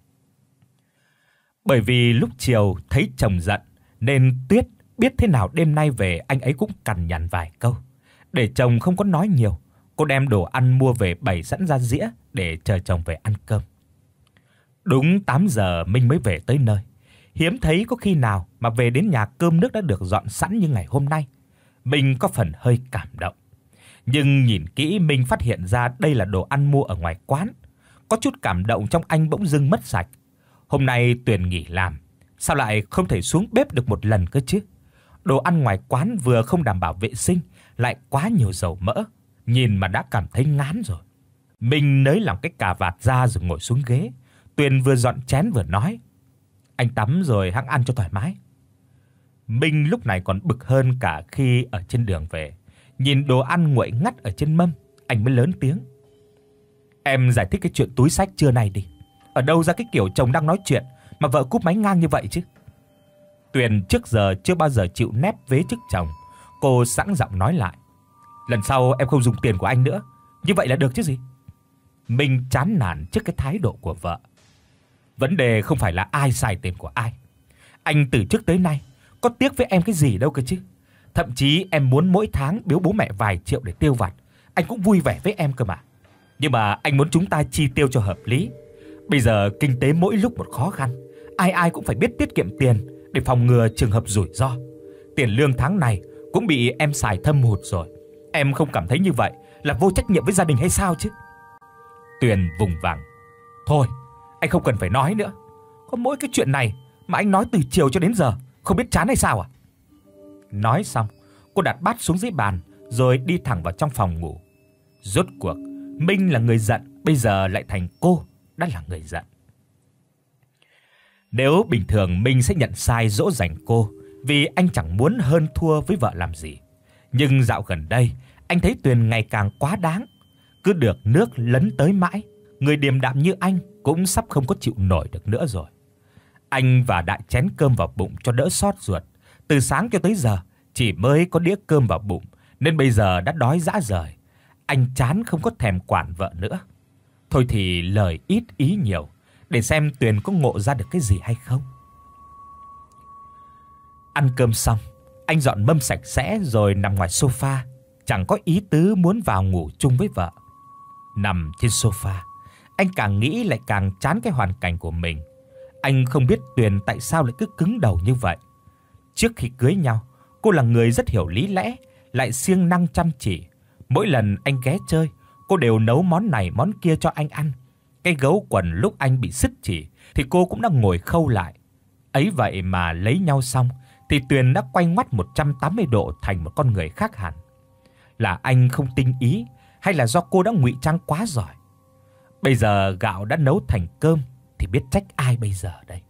Bởi vì lúc chiều thấy chồng giận nên Tuyết biết thế nào đêm nay về anh ấy cũng cằn nhằn vài câu. Để chồng không có nói nhiều, cô đem đồ ăn mua về bày sẵn ra dĩa để chờ chồng về ăn cơm. Đúng tám giờ Minh mới về tới nơi. Hiếm thấy có khi nào mà về đến nhà cơm nước đã được dọn sẵn như ngày hôm nay. Minh có phần hơi cảm động. Nhưng nhìn kỹ Minh phát hiện ra đây là đồ ăn mua ở ngoài quán. Có chút cảm động trong anh bỗng dưng mất sạch. Hôm nay Tuyền nghỉ làm, sao lại không thể xuống bếp được một lần cơ chứ? Đồ ăn ngoài quán vừa không đảm bảo vệ sinh, lại quá nhiều dầu mỡ, nhìn mà đã cảm thấy ngán rồi. Minh nới lỏng cái cà vạt ra rồi ngồi xuống ghế. Tuyền vừa dọn chén vừa nói: "Anh tắm rồi hẵng ăn cho thoải mái." Minh lúc này còn bực hơn cả khi ở trên đường về. Nhìn đồ ăn nguội ngắt ở trên mâm, anh mới lớn tiếng: "Em giải thích cái chuyện túi xách trưa nay đi. Ở đâu ra cái kiểu chồng đang nói chuyện mà vợ cúp máy ngang như vậy chứ?" Tuyền trước giờ chưa bao giờ chịu nép vế trước chồng, cô sẵn giọng nói lại: "Lần sau em không dùng tiền của anh nữa, như vậy là được chứ gì?" Minh chán nản trước cái thái độ của vợ. Vấn đề không phải là ai xài tiền của ai. Anh từ trước tới nay có tiếc với em cái gì đâu cơ chứ. Thậm chí em muốn mỗi tháng biếu bố mẹ vài triệu để tiêu vặt, anh cũng vui vẻ với em cơ mà. Nhưng mà anh muốn chúng ta chi tiêu cho hợp lý. Bây giờ kinh tế mỗi lúc một khó khăn, ai ai cũng phải biết tiết kiệm tiền để phòng ngừa trường hợp rủi ro. Tiền lương tháng này cũng bị em xài thâm hụt rồi. Em không cảm thấy như vậy là vô trách nhiệm với gia đình hay sao chứ? Tuyền vùng vằng. Thôi, anh không cần phải nói nữa. Có mỗi cái chuyện này mà anh nói từ chiều cho đến giờ, không biết chán hay sao à? Nói xong, cô đặt bát xuống dưới bàn rồi đi thẳng vào trong phòng ngủ. Rốt cuộc, Minh là người giận, bây giờ lại thành cô đã là người giận. Nếu bình thường Minh sẽ nhận sai dỗ dành cô, vì anh chẳng muốn hơn thua với vợ làm gì. Nhưng dạo gần đây, anh thấy Tuyền ngày càng quá đáng, cứ được nước lấn tới mãi, người điềm đạm như anh cũng sắp không có chịu nổi được nữa rồi. Anh và đại chén cơm vào bụng cho đỡ xót ruột, từ sáng cho tới giờ chỉ mới có đĩa cơm vào bụng, nên bây giờ đã đói rã rời. Anh chán không có thèm quản vợ nữa. Thôi thì lời ít ý nhiều, để xem Tuyền có ngộ ra được cái gì hay không. Ăn cơm xong, anh dọn mâm sạch sẽ rồi nằm ngoài sofa, chẳng có ý tứ muốn vào ngủ chung với vợ. Nằm trên sofa, anh càng nghĩ lại càng chán cái hoàn cảnh của mình. Anh không biết Tuyền tại sao lại cứ cứng đầu như vậy. Trước khi cưới nhau, cô là người rất hiểu lý lẽ, lại siêng năng chăm chỉ. Mỗi lần anh ghé chơi, cô đều nấu món này món kia cho anh ăn. Cái gấu quần lúc anh bị sứt chỉ thì cô cũng đã ngồi khâu lại. Ấy vậy mà lấy nhau xong thì Tuyền đã quay ngoắt một trăm tám mươi độ thành một con người khác hẳn. Là anh không tinh ý hay là do cô đã ngụy trang quá giỏi? Bây giờ gạo đã nấu thành cơm thì biết trách ai bây giờ đây?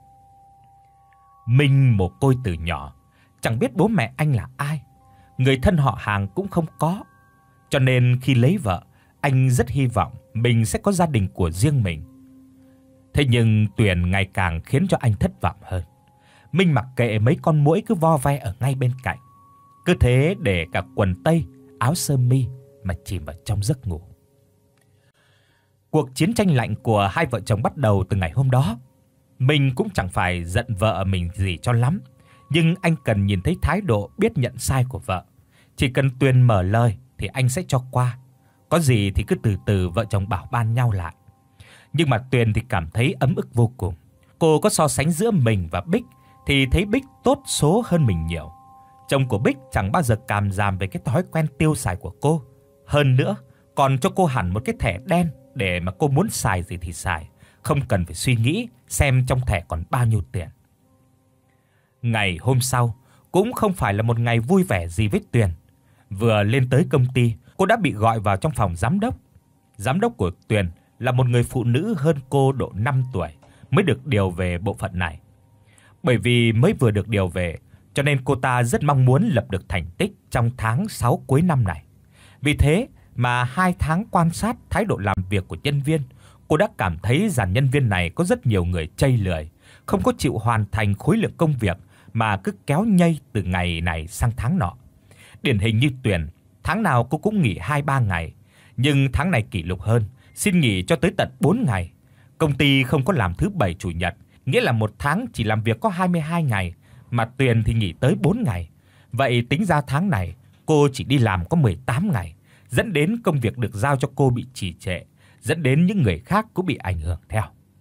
Minh mồ côi từ nhỏ, chẳng biết bố mẹ anh là ai, người thân họ hàng cũng không có. Cho nên khi lấy vợ, anh rất hy vọng mình sẽ có gia đình của riêng mình. Thế nhưng Tuyền ngày càng khiến cho anh thất vọng hơn. Minh mặc kệ mấy con muỗi cứ vo ve ở ngay bên cạnh, cứ thế để cả quần tây, áo sơ mi mà chìm vào trong giấc ngủ. Cuộc chiến tranh lạnh của hai vợ chồng bắt đầu từ ngày hôm đó. Mình cũng chẳng phải giận vợ mình gì cho lắm, nhưng anh cần nhìn thấy thái độ biết nhận sai của vợ. Chỉ cần Tuyền mở lời thì anh sẽ cho qua. Có gì thì cứ từ từ vợ chồng bảo ban nhau lại. Nhưng mà Tuyền thì cảm thấy ấm ức vô cùng. Cô có so sánh giữa mình và Bích thì thấy Bích tốt số hơn mình nhiều. Chồng của Bích chẳng bao giờ càm ràm về cái thói quen tiêu xài của cô. Hơn nữa, còn cho cô hẳn một cái thẻ đen để mà cô muốn xài gì thì xài, không cần phải suy nghĩ xem trong thẻ còn bao nhiêu tiền. Ngày hôm sau cũng không phải là một ngày vui vẻ gì với Tuyền. Vừa lên tới công ty, cô đã bị gọi vào trong phòng giám đốc. Giám đốc của Tuyền là một người phụ nữ hơn cô độ năm tuổi mới được điều về bộ phận này. Bởi vì mới vừa được điều về, cho nên cô ta rất mong muốn lập được thành tích trong tháng sáu cuối năm này. Vì thế mà hai tháng quan sát thái độ làm việc của nhân viên, cô đã cảm thấy dàn nhân viên này có rất nhiều người chây lười, không có chịu hoàn thành khối lượng công việc mà cứ kéo nhây từ ngày này sang tháng nọ. Điển hình như Tuyền, tháng nào cô cũng nghỉ hai ba ngày, nhưng tháng này kỷ lục hơn, xin nghỉ cho tới tận bốn ngày. Công ty không có làm thứ bảy chủ nhật, nghĩa là một tháng chỉ làm việc có hai mươi hai ngày, mà Tuyền thì nghỉ tới bốn ngày. Vậy tính ra tháng này cô chỉ đi làm có mười tám ngày, dẫn đến công việc được giao cho cô bị trì trệ, dẫn đến những người khác cũng bị ảnh hưởng theo.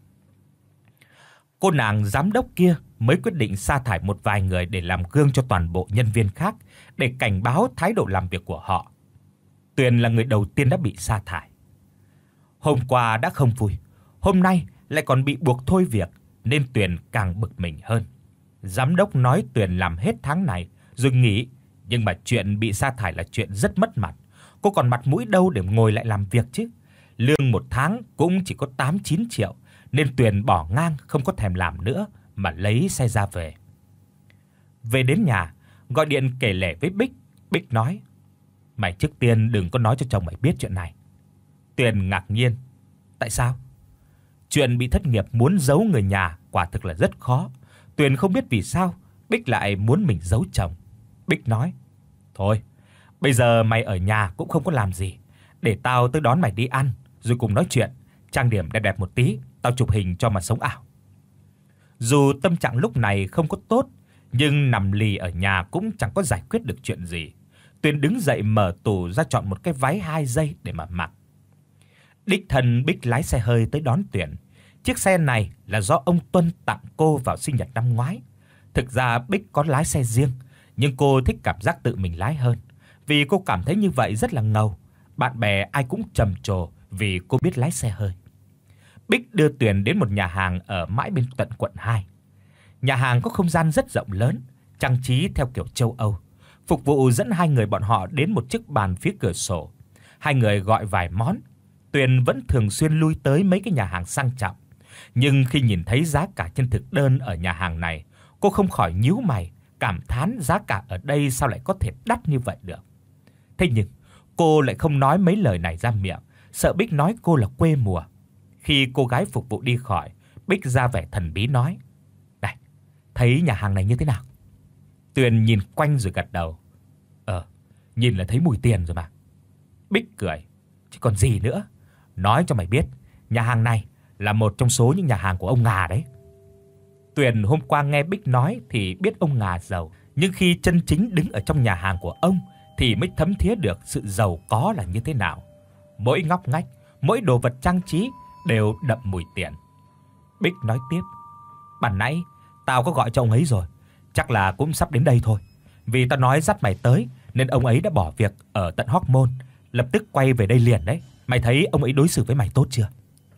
Cô nàng giám đốc kia mới quyết định sa thải một vài người để làm gương cho toàn bộ nhân viên khác, để cảnh báo thái độ làm việc của họ. Tuyền là người đầu tiên đã bị sa thải. Hôm qua đã không vui, hôm nay lại còn bị buộc thôi việc, nên Tuyền càng bực mình hơn. Giám đốc nói Tuyền làm hết tháng này rồi nghỉ, nhưng mà chuyện bị sa thải là chuyện rất mất mặt. Cô còn mặt mũi đâu để ngồi lại làm việc chứ? Lương một tháng cũng chỉ có tám chín triệu, nên Tuyền bỏ ngang không có thèm làm nữa mà lấy xe ra về. Về đến nhà, gọi điện kể lể với Bích, Bích nói: "Mày trước tiên đừng có nói cho chồng mày biết chuyện này." Tuyền ngạc nhiên: "Tại sao?" Chuyện bị thất nghiệp muốn giấu người nhà quả thực là rất khó. Tuyền không biết vì sao Bích lại muốn mình giấu chồng. Bích nói: "Thôi, bây giờ mày ở nhà cũng không có làm gì, để tao tới đón mày đi ăn rồi cùng nói chuyện, trang điểm đẹp đẹp một tí, tao chụp hình cho mà sống ảo." Dù tâm trạng lúc này không có tốt, nhưng nằm lì ở nhà cũng chẳng có giải quyết được chuyện gì. Tuyền đứng dậy mở tủ ra chọn một cái váy hai giây để mà mặc. Đích thân Bích lái xe hơi tới đón Tuyền. Chiếc xe này là do ông Tuân tặng cô vào sinh nhật năm ngoái. Thực ra Bích có lái xe riêng, nhưng cô thích cảm giác tự mình lái hơn, vì cô cảm thấy như vậy rất là ngầu. Bạn bè ai cũng trầm trồ vì cô biết lái xe hơi. Bích đưa Tuyền đến một nhà hàng ở mãi bên tận quận hai. Nhà hàng có không gian rất rộng lớn, trang trí theo kiểu châu Âu. Phục vụ dẫn hai người bọn họ đến một chiếc bàn phía cửa sổ. Hai người gọi vài món. Tuyền vẫn thường xuyên lui tới mấy cái nhà hàng sang trọng, nhưng khi nhìn thấy giá cả trên thực đơn ở nhà hàng này, cô không khỏi nhíu mày, cảm thán giá cả ở đây sao lại có thể đắt như vậy được. Thế nhưng cô lại không nói mấy lời này ra miệng, sợ Bích nói cô là quê mùa. Khi cô gái phục vụ đi khỏi, Bích ra vẻ thần bí nói: "Này, thấy nhà hàng này như thế nào?" Tuyền nhìn quanh rồi gật đầu. "Ờ, nhìn là thấy mùi tiền rồi mà." Bích cười: "Chứ còn gì nữa. Nói cho mày biết, nhà hàng này là một trong số những nhà hàng của ông Ngà đấy." Tuyền hôm qua nghe Bích nói thì biết ông Ngà giàu, nhưng khi chân chính đứng ở trong nhà hàng của ông thì mới thấm thía được sự giàu có là như thế nào. Mỗi ngóc ngách, mỗi đồ vật trang trí đều đậm mùi tiền. Bích nói tiếp: "Ban nãy tao có gọi cho ông ấy rồi, chắc là cũng sắp đến đây thôi. Vì tao nói dắt mày tới nên ông ấy đã bỏ việc ở tận Hóc Môn, lập tức quay về đây liền đấy. Mày thấy ông ấy đối xử với mày tốt chưa?"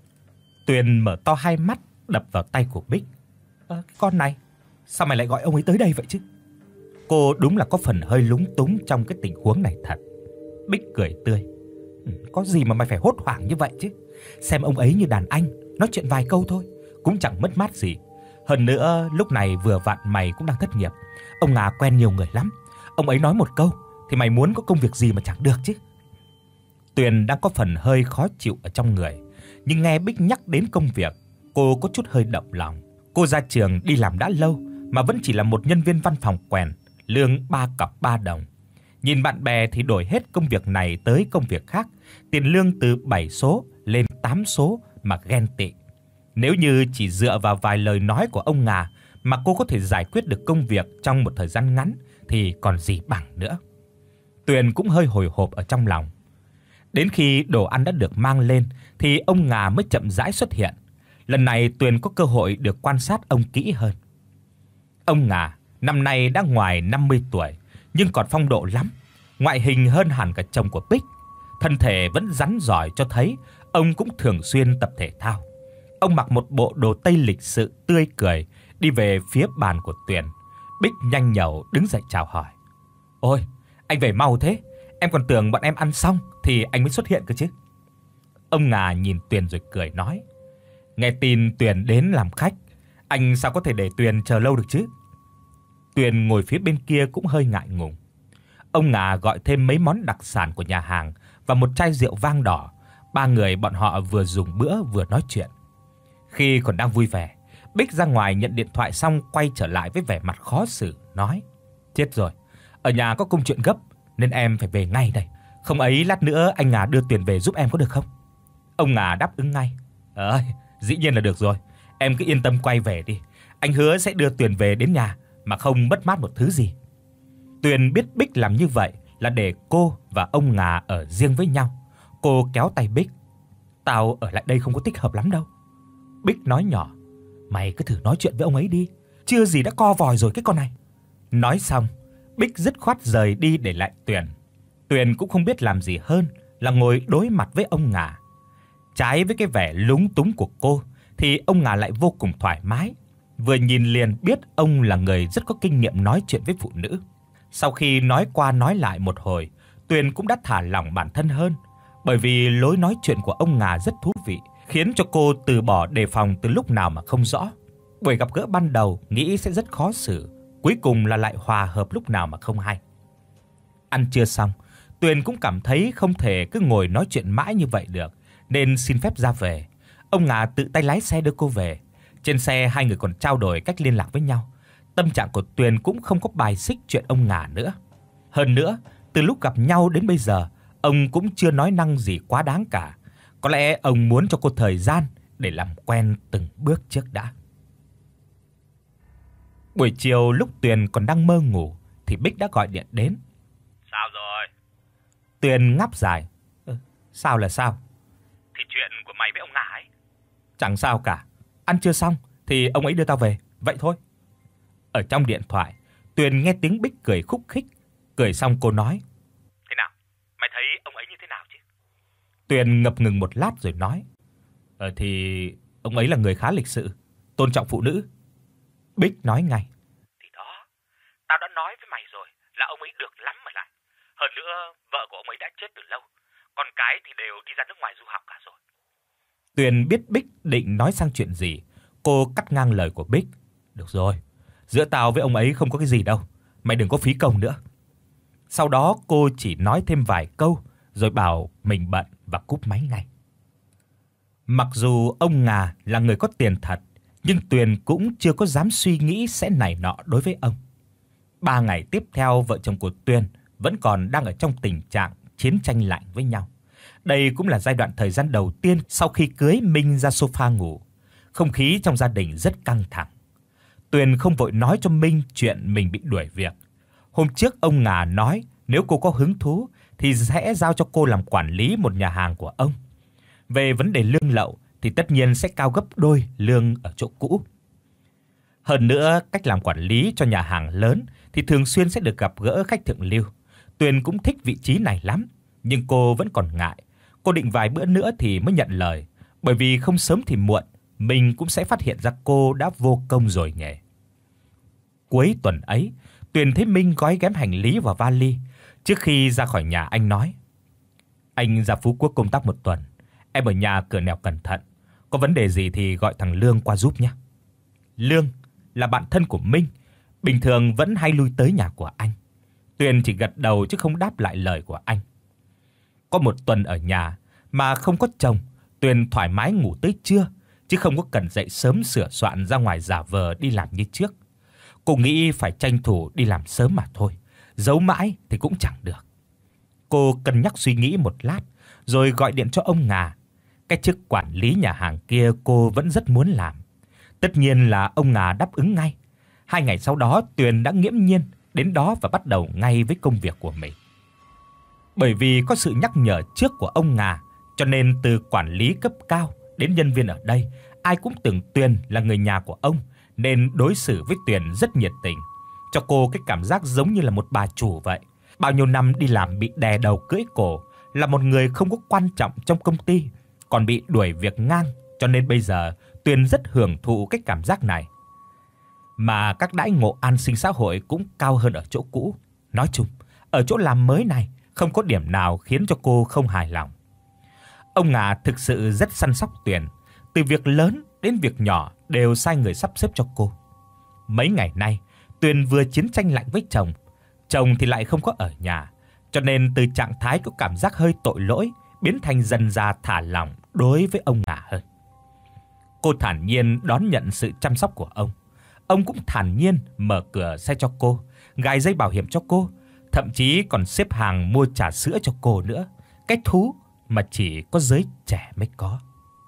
Tuyền mở to hai mắt đập vào tay của Bích. "Ơ, cái con này, sao mày lại gọi ông ấy tới đây vậy chứ?" Cô đúng là có phần hơi lúng túng trong cái tình huống này thật. Bích cười tươi: "Ừ, có gì mà mày phải hốt hoảng như vậy chứ? Xem ông ấy như đàn anh, nói chuyện vài câu thôi, cũng chẳng mất mát gì. Hơn nữa, lúc này vừa vặn mày cũng đang thất nghiệp. Ông Ngà quen nhiều người lắm. Ông ấy nói một câu thì mày muốn có công việc gì mà chẳng được chứ." Tuyền đang có phần hơi khó chịu ở trong người, nhưng nghe Bích nhắc đến công việc, cô có chút hơi động lòng. Cô ra trường đi làm đã lâu mà vẫn chỉ là một nhân viên văn phòng quèn, lương ba cọc ba đồng. Nhìn bạn bè thì đổi hết công việc này tới công việc khác, tiền lương từ bảy số lên tám số mà ghen tị. Nếu như chỉ dựa vào vài lời nói của ông Ngà mà cô có thể giải quyết được công việc trong một thời gian ngắn thì còn gì bằng nữa. Tuyền cũng hơi hồi hộp ở trong lòng. Đến khi đồ ăn đã được mang lên thì ông Ngà mới chậm rãi xuất hiện. Lần này Tuyền có cơ hội được quan sát ông kỹ hơn. Ông Ngà năm nay đã ngoài năm mươi tuổi nhưng còn phong độ lắm, ngoại hình hơn hẳn cả chồng của Bích. Thân thể vẫn rắn rỏi cho thấy ông cũng thường xuyên tập thể thao. Ông mặc một bộ đồ tây lịch sự tươi cười đi về phía bàn của Tuyền. Bích nhanh nhẩu đứng dậy chào hỏi: "Ôi, anh về mau thế, em còn tưởng bọn em ăn xong thì anh mới xuất hiện cơ chứ." Ông Ngà nhìn Tuyền rồi cười nói: "Nghe tin Tuyền đến làm khách, anh sao có thể để Tuyền chờ lâu được chứ?" Tuyền ngồi phía bên kia cũng hơi ngại ngùng. Ông Ngà gọi thêm mấy món đặc sản của nhà hàng và một chai rượu vang đỏ. Ba người bọn họ vừa dùng bữa vừa nói chuyện. Khi còn đang vui vẻ, Bích ra ngoài nhận điện thoại xong quay trở lại với vẻ mặt khó xử, nói: "Chết rồi, ở nhà có công chuyện gấp nên em phải về ngay đây. Không ấy lát nữa anh Ngà đưa Tuyền về giúp em có được không?" Ông Ngà đáp ứng ngay: "Ờ, dĩ nhiên là được rồi. Em cứ yên tâm quay về đi. Anh hứa sẽ đưa Tuyền về đến nhà mà không mất mát một thứ gì." Tuyền biết Bích làm như vậy là để cô và ông Ngà ở riêng với nhau. Cô kéo tay Bích: "Tao ở lại đây không có thích hợp lắm đâu." Bích nói nhỏ: "Mày cứ thử nói chuyện với ông ấy đi, chưa gì đã co vòi rồi cái con này." Nói xong, Bích dứt khoát rời đi để lại Tuyền. Tuyền cũng không biết làm gì hơn là ngồi đối mặt với ông Ngà. Trái với cái vẻ lúng túng của cô thì ông Ngà lại vô cùng thoải mái. Vừa nhìn liền biết ông là người rất có kinh nghiệm nói chuyện với phụ nữ. Sau khi nói qua nói lại một hồi, Tuyền cũng đã thả lỏng bản thân hơn, bởi vì lối nói chuyện của ông Ngà rất thú vị, khiến cho cô từ bỏ đề phòng từ lúc nào mà không rõ. Buổi gặp gỡ ban đầu nghĩ sẽ rất khó xử, cuối cùng là lại hòa hợp lúc nào mà không hay. Ăn trưa xong, Tuyền cũng cảm thấy không thể cứ ngồi nói chuyện mãi như vậy được, nên xin phép ra về. Ông Ngà tự tay lái xe đưa cô về. Trên xe hai người còn trao đổi cách liên lạc với nhau. Tâm trạng của Tuyền cũng không có bài xích chuyện ông Ngà nữa. Hơn nữa, từ lúc gặp nhau đến bây giờ, ông cũng chưa nói năng gì quá đáng cả. Có lẽ ông muốn cho cô thời gian để làm quen từng bước trước đã. Buổi chiều lúc Tuyền còn đang mơ ngủ thì Bích đã gọi điện đến. Sao rồi? Tuyền ngáp dài. Ờ, sao là sao? Thì chuyện của mày với ông Ngà ấy. Chẳng sao cả. Ăn chưa xong thì ông ấy đưa tao về, vậy thôi. Ở trong điện thoại, Tuyền nghe tiếng Bích cười khúc khích. Cười xong cô nói: Thế nào? Mày thấy ông ấy như thế nào chứ? Tuyền ngập ngừng một lát rồi nói: Ờ thì ông ấy là người khá lịch sự, tôn trọng phụ nữ. Bích nói ngay: Thì đó, tao đã nói với mày rồi là ông ấy được lắm mà lại. Hơn nữa, vợ của ông ấy đã chết từ lâu, con cái thì đều đi ra nước ngoài du học cả rồi. Tuyền biết Bích định nói sang chuyện gì, cô cắt ngang lời của Bích: Được rồi, giữa tao với ông ấy không có cái gì đâu, mày đừng có phí công nữa. Sau đó cô chỉ nói thêm vài câu rồi bảo mình bận và cúp máy ngay. Mặc dù ông Ngà là người có tiền thật, nhưng Tuyền cũng chưa có dám suy nghĩ sẽ này nọ đối với ông. Ba ngày tiếp theo, vợ chồng của Tuyền vẫn còn đang ở trong tình trạng chiến tranh lạnh với nhau. Đây cũng là giai đoạn thời gian đầu tiên sau khi cưới Minh ra sofa ngủ. Không khí trong gia đình rất căng thẳng. Tuyền không vội nói cho Minh chuyện mình bị đuổi việc. Hôm trước ông Ngà nói nếu cô có hứng thú thì sẽ giao cho cô làm quản lý một nhà hàng của ông. Về vấn đề lương lậu thì tất nhiên sẽ cao gấp đôi lương ở chỗ cũ. Hơn nữa, cách làm quản lý cho nhà hàng lớn thì thường xuyên sẽ được gặp gỡ khách thượng lưu. Tuyền cũng thích vị trí này lắm, nhưng cô vẫn còn ngại. Cô định vài bữa nữa thì mới nhận lời, bởi vì không sớm thì muộn mình cũng sẽ phát hiện ra cô đã vô công rồi nghề. Cuối tuần ấy, Tuyền thấy Minh gói ghém hành lý vào vali. Trước khi ra khỏi nhà anh nói: Anh ra Phú Quốc công tác một tuần, em ở nhà cửa nẻo cẩn thận, có vấn đề gì thì gọi thằng Lương qua giúp nhé. Lương là bạn thân của Minh, bình thường vẫn hay lui tới nhà của anh. Tuyền chỉ gật đầu chứ không đáp lại lời của anh. Có một tuần ở nhà mà không có chồng, Tuyền thoải mái ngủ tới trưa, chứ không có cần dậy sớm sửa soạn ra ngoài giả vờ đi làm như trước. Cô nghĩ phải tranh thủ đi làm sớm mà thôi, giấu mãi thì cũng chẳng được. Cô cân nhắc suy nghĩ một lát rồi gọi điện cho ông Ngà. Cái chức quản lý nhà hàng kia cô vẫn rất muốn làm. Tất nhiên là ông Ngà đáp ứng ngay. Hai ngày sau đó, Tuyền đã nghiễm nhiên đến đó và bắt đầu ngay với công việc của mình. Bởi vì có sự nhắc nhở trước của ông Ngà, cho nên từ quản lý cấp cao đến nhân viên ở đây, ai cũng tưởng Tuyền là người nhà của ông nên đối xử với Tuyền rất nhiệt tình, cho cô cái cảm giác giống như là một bà chủ vậy. Bao nhiêu năm đi làm bị đè đầu cưỡi cổ, là một người không có quan trọng trong công ty, còn bị đuổi việc ngang, cho nên bây giờ Tuyền rất hưởng thụ cái cảm giác này. Mà các đãi ngộ an sinh xã hội cũng cao hơn ở chỗ cũ. Nói chung, ở chỗ làm mới này không có điểm nào khiến cho cô không hài lòng. Ông Ngà thực sự rất săn sóc Tuyền, từ việc lớn đến việc nhỏ đều sai người sắp xếp cho cô. Mấy ngày nay, Tuyền vừa chiến tranh lạnh với chồng, chồng thì lại không có ở nhà, cho nên từ trạng thái có cảm giác hơi tội lỗi biến thành dần dà thả lỏng đối với ông Ngà hơn. Cô thản nhiên đón nhận sự chăm sóc của ông. Ông cũng thản nhiên mở cửa xe cho cô, gài dây bảo hiểm cho cô, thậm chí còn xếp hàng mua trà sữa cho cô nữa. Cái thú mà chỉ có giới trẻ mới có.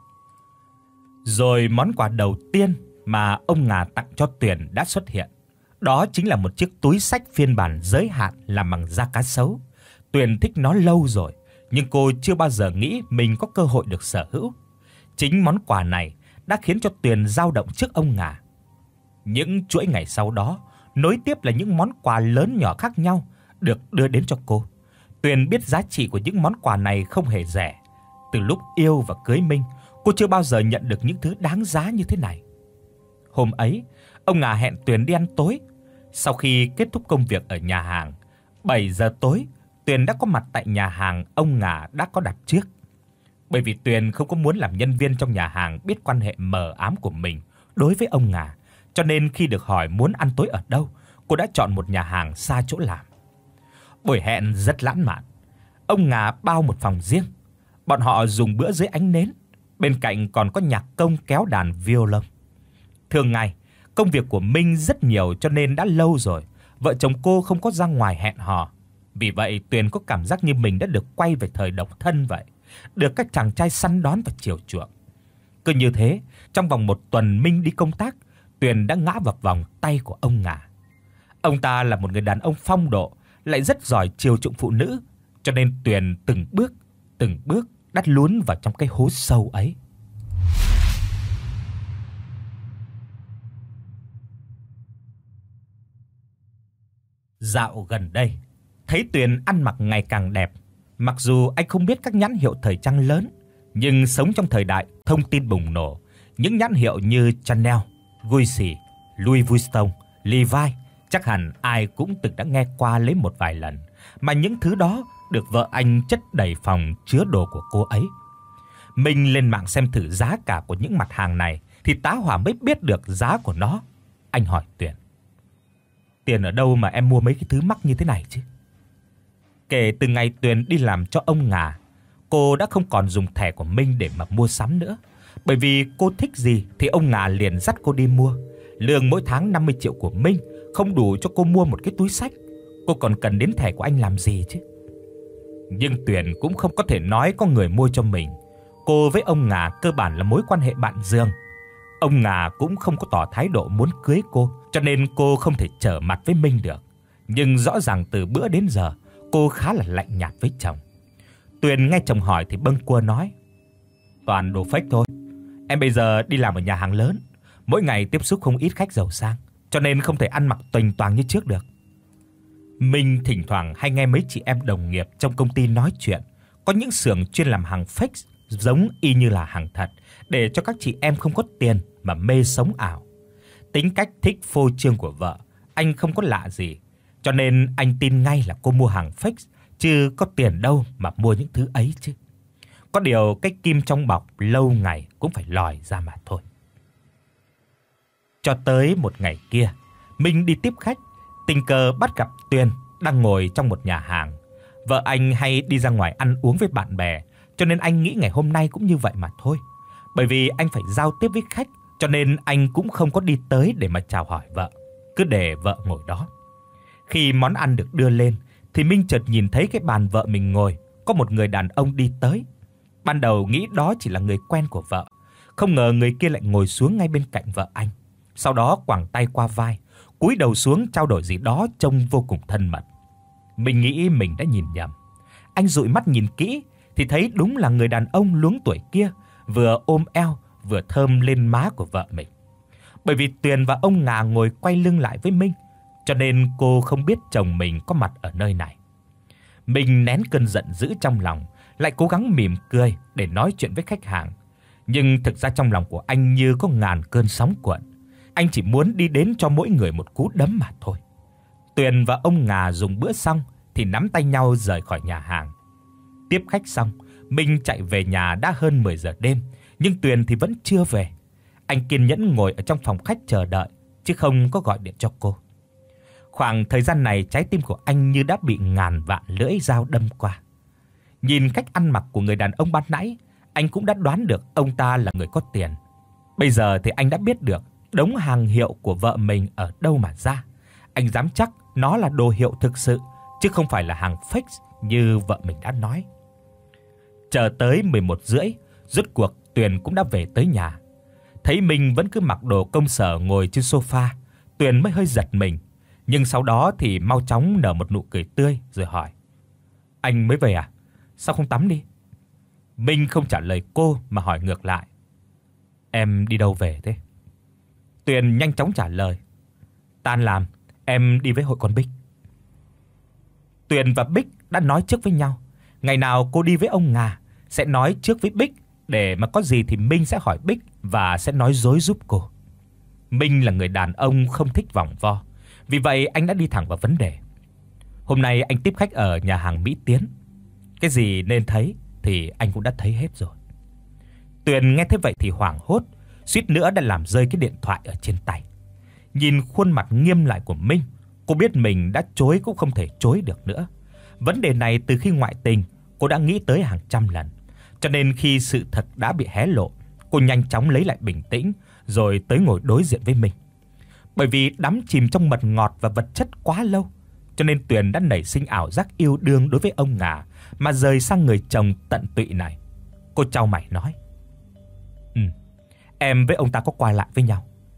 Rồi món quà đầu tiên mà ông Ngà tặng cho Tuyền đã xuất hiện. Đó chính là một chiếc túi xách phiên bản giới hạn làm bằng da cá sấu. Tuyền thích nó lâu rồi, nhưng cô chưa bao giờ nghĩ mình có cơ hội được sở hữu. Chính món quà này đã khiến cho Tuyền dao động trước ông Ngà. Những chuỗi ngày sau đó, nối tiếp là những món quà lớn nhỏ khác nhau được đưa đến cho cô. Tuyền biết giá trị của những món quà này không hề rẻ. Từ lúc yêu và cưới Minh, cô chưa bao giờ nhận được những thứ đáng giá như thế này. Hôm ấy, ông Ngà hẹn Tuyền đi ăn tối. Sau khi kết thúc công việc ở nhà hàng, bảy giờ tối, Tuyền đã có mặt tại nhà hàng ông Ngà đã có đặt trước. Bởi vì Tuyền không có muốn làm nhân viên trong nhà hàng biết quan hệ mờ ám của mình đối với ông Ngà, cho nên khi được hỏi muốn ăn tối ở đâu, cô đã chọn một nhà hàng xa chỗ làm. Buổi hẹn rất lãng mạn. Ông Ngà bao một phòng riêng. Bọn họ dùng bữa dưới ánh nến, bên cạnh còn có nhạc công kéo đàn violon. Thường ngày, công việc của Minh rất nhiều cho nên đã lâu rồi vợ chồng cô không có ra ngoài hẹn hò. Vì vậy Tuyền có cảm giác như mình đã được quay về thời độc thân vậy, được các chàng trai săn đón và chiều chuộng. Cứ như thế, trong vòng một tuần Minh đi công tác, Tuyền đã ngã vào vòng tay của ông Ngà. Ông ta là một người đàn ông phong độ, lại rất giỏi chiều chuộng phụ nữ, cho nên Tuyền từng bước, từng bước đắt lún vào trong cái hố sâu ấy. Dạo gần đây, thấy Tuyền ăn mặc ngày càng đẹp, mặc dù anh không biết các nhãn hiệu thời trang lớn, nhưng sống trong thời đại thông tin bùng nổ, những nhãn hiệu như Chanel, Gucci, Louis Vuitton, Levi's chắc hẳn ai cũng từng đã nghe qua lấy một vài lần, mà những thứ đó được vợ anh chất đầy phòng chứa đồ của cô ấy. Mình lên mạng xem thử giá cả của những mặt hàng này thì tá hỏa mới biết được giá của nó. Anh hỏi Tuyền: "Tiền ở đâu mà em mua mấy cái thứ mắc như thế này chứ?" Kể từ ngày Tuyền đi làm cho ông Ngà, cô đã không còn dùng thẻ của Minh để mà mua sắm nữa, bởi vì cô thích gì thì ông Ngà liền dắt cô đi mua. Lương mỗi tháng năm mươi triệu của Minh không đủ cho cô mua một cái túi xách, cô còn cần đến thẻ của anh làm gì chứ. Nhưng Tuyền cũng không có thể nói có người mua cho mình. Cô với ông Ngà cơ bản là mối quan hệ bạn giường. Ông Ngà cũng không có tỏ thái độ muốn cưới cô, cho nên cô không thể trở mặt với Minh được. Nhưng rõ ràng từ bữa đến giờ, cô khá là lạnh nhạt với chồng. Tuyền nghe chồng hỏi thì bâng quơ nói: "Toàn đồ fake thôi. Em bây giờ đi làm ở nhà hàng lớn, mỗi ngày tiếp xúc không ít khách giàu sang, cho nên không thể ăn mặc toành toàng như trước được." Mình thỉnh thoảng hay nghe mấy chị em đồng nghiệp trong công ty nói chuyện, có những xưởng chuyên làm hàng fake giống y như là hàng thật, để cho các chị em không có tiền mà mê sống ảo. Tính cách thích phô trương của vợ, anh không có lạ gì, cho nên anh tin ngay là cô mua hàng fake, chứ có tiền đâu mà mua những thứ ấy chứ. Có điều cái kim trong bọc lâu ngày cũng phải lòi ra mà thôi. Cho tới một ngày kia, Minh đi tiếp khách, tình cờ bắt gặp Tuyền đang ngồi trong một nhà hàng. Vợ anh hay đi ra ngoài ăn uống với bạn bè, cho nên anh nghĩ ngày hôm nay cũng như vậy mà thôi. Bởi vì anh phải giao tiếp với khách, cho nên anh cũng không có đi tới để mà chào hỏi vợ, cứ để vợ ngồi đó. Khi món ăn được đưa lên thì Minh chợt nhìn thấy cái bàn vợ mình ngồi có một người đàn ông đi tới. Ban đầu nghĩ đó chỉ là người quen của vợ, không ngờ người kia lại ngồi xuống ngay bên cạnh vợ anh. Sau đó quàng tay qua vai, cúi đầu xuống trao đổi gì đó trông vô cùng thân mật. Mình nghĩ mình đã nhìn nhầm. Anh dụi mắt nhìn kỹ thì thấy đúng là người đàn ông luống tuổi kia vừa ôm eo vừa thơm lên má của vợ mình. Bởi vì Tuyền và ông Ngà ngồi quay lưng lại với Minh, cho nên cô không biết chồng mình có mặt ở nơi này. Mình nén cơn giận dữ trong lòng, lại cố gắng mỉm cười để nói chuyện với khách hàng. Nhưng thực ra trong lòng của anh như có ngàn cơn sóng cuộn. Anh chỉ muốn đi đến cho mỗi người một cú đấm mà thôi. Tuyền và ông Ngà dùng bữa xong thì nắm tay nhau rời khỏi nhà hàng. Tiếp khách xong, Minh chạy về nhà đã hơn mười giờ đêm, nhưng Tuyền thì vẫn chưa về. Anh kiên nhẫn ngồi ở trong phòng khách chờ đợi, chứ không có gọi điện cho cô. Khoảng thời gian này trái tim của anh như đã bị ngàn vạn lưỡi dao đâm qua. Nhìn cách ăn mặc của người đàn ông ban nãy, anh cũng đã đoán được ông ta là người có tiền. Bây giờ thì anh đã biết được đống hàng hiệu của vợ mình ở đâu mà ra. Anh dám chắc nó là đồ hiệu thực sự, chứ không phải là hàng fake như vợ mình đã nói. Chờ tới mười một rưỡi, rốt cuộc Tuyền cũng đã về tới nhà. Thấy mình vẫn cứ mặc đồ công sở ngồi trên sofa, Tuyền mới hơi giật mình, nhưng sau đó thì mau chóng nở một nụ cười tươi rồi hỏi: "Anh mới về à? Sao không tắm đi?" Minh không trả lời cô mà hỏi ngược lại: "Em đi đâu về thế?" Tuyền nhanh chóng trả lời: "Tan làm, em đi với hội con Bích." Tuyền và Bích đã nói trước với nhau, ngày nào cô đi với ông Ngà sẽ nói trước với Bích, để mà có gì thì Minh sẽ hỏi Bích và sẽ nói dối giúp cô. Minh là người đàn ông không thích vòng vo, vì vậy anh đã đi thẳng vào vấn đề. Hôm nay anh tiếp khách ở nhà hàng Mỹ Tiến. Cái gì nên thấy thì anh cũng đã thấy hết rồi. Tuyền nghe thế vậy thì hoảng hốt, suýt nữa đã làm rơi cái điện thoại ở trên tay. Nhìn khuôn mặt nghiêm lại của Minh, cô biết mình đã chối cũng không thể chối được nữa. Vấn đề này từ khi ngoại tình, cô đã nghĩ tới hàng trăm lần. Cho nên khi sự thật đã bị hé lộ, cô nhanh chóng lấy lại bình tĩnh rồi tới ngồi đối diện với Minh. Bởi vì đắm chìm trong mật ngọt và vật chất quá lâu, cho nên Tuyền đã nảy sinh ảo giác yêu đương đối với ông Ngà mà rời sang người chồng tận tụy này. Cô chau mày nói: "Ừ, em với ông ta có qua lại với nhau."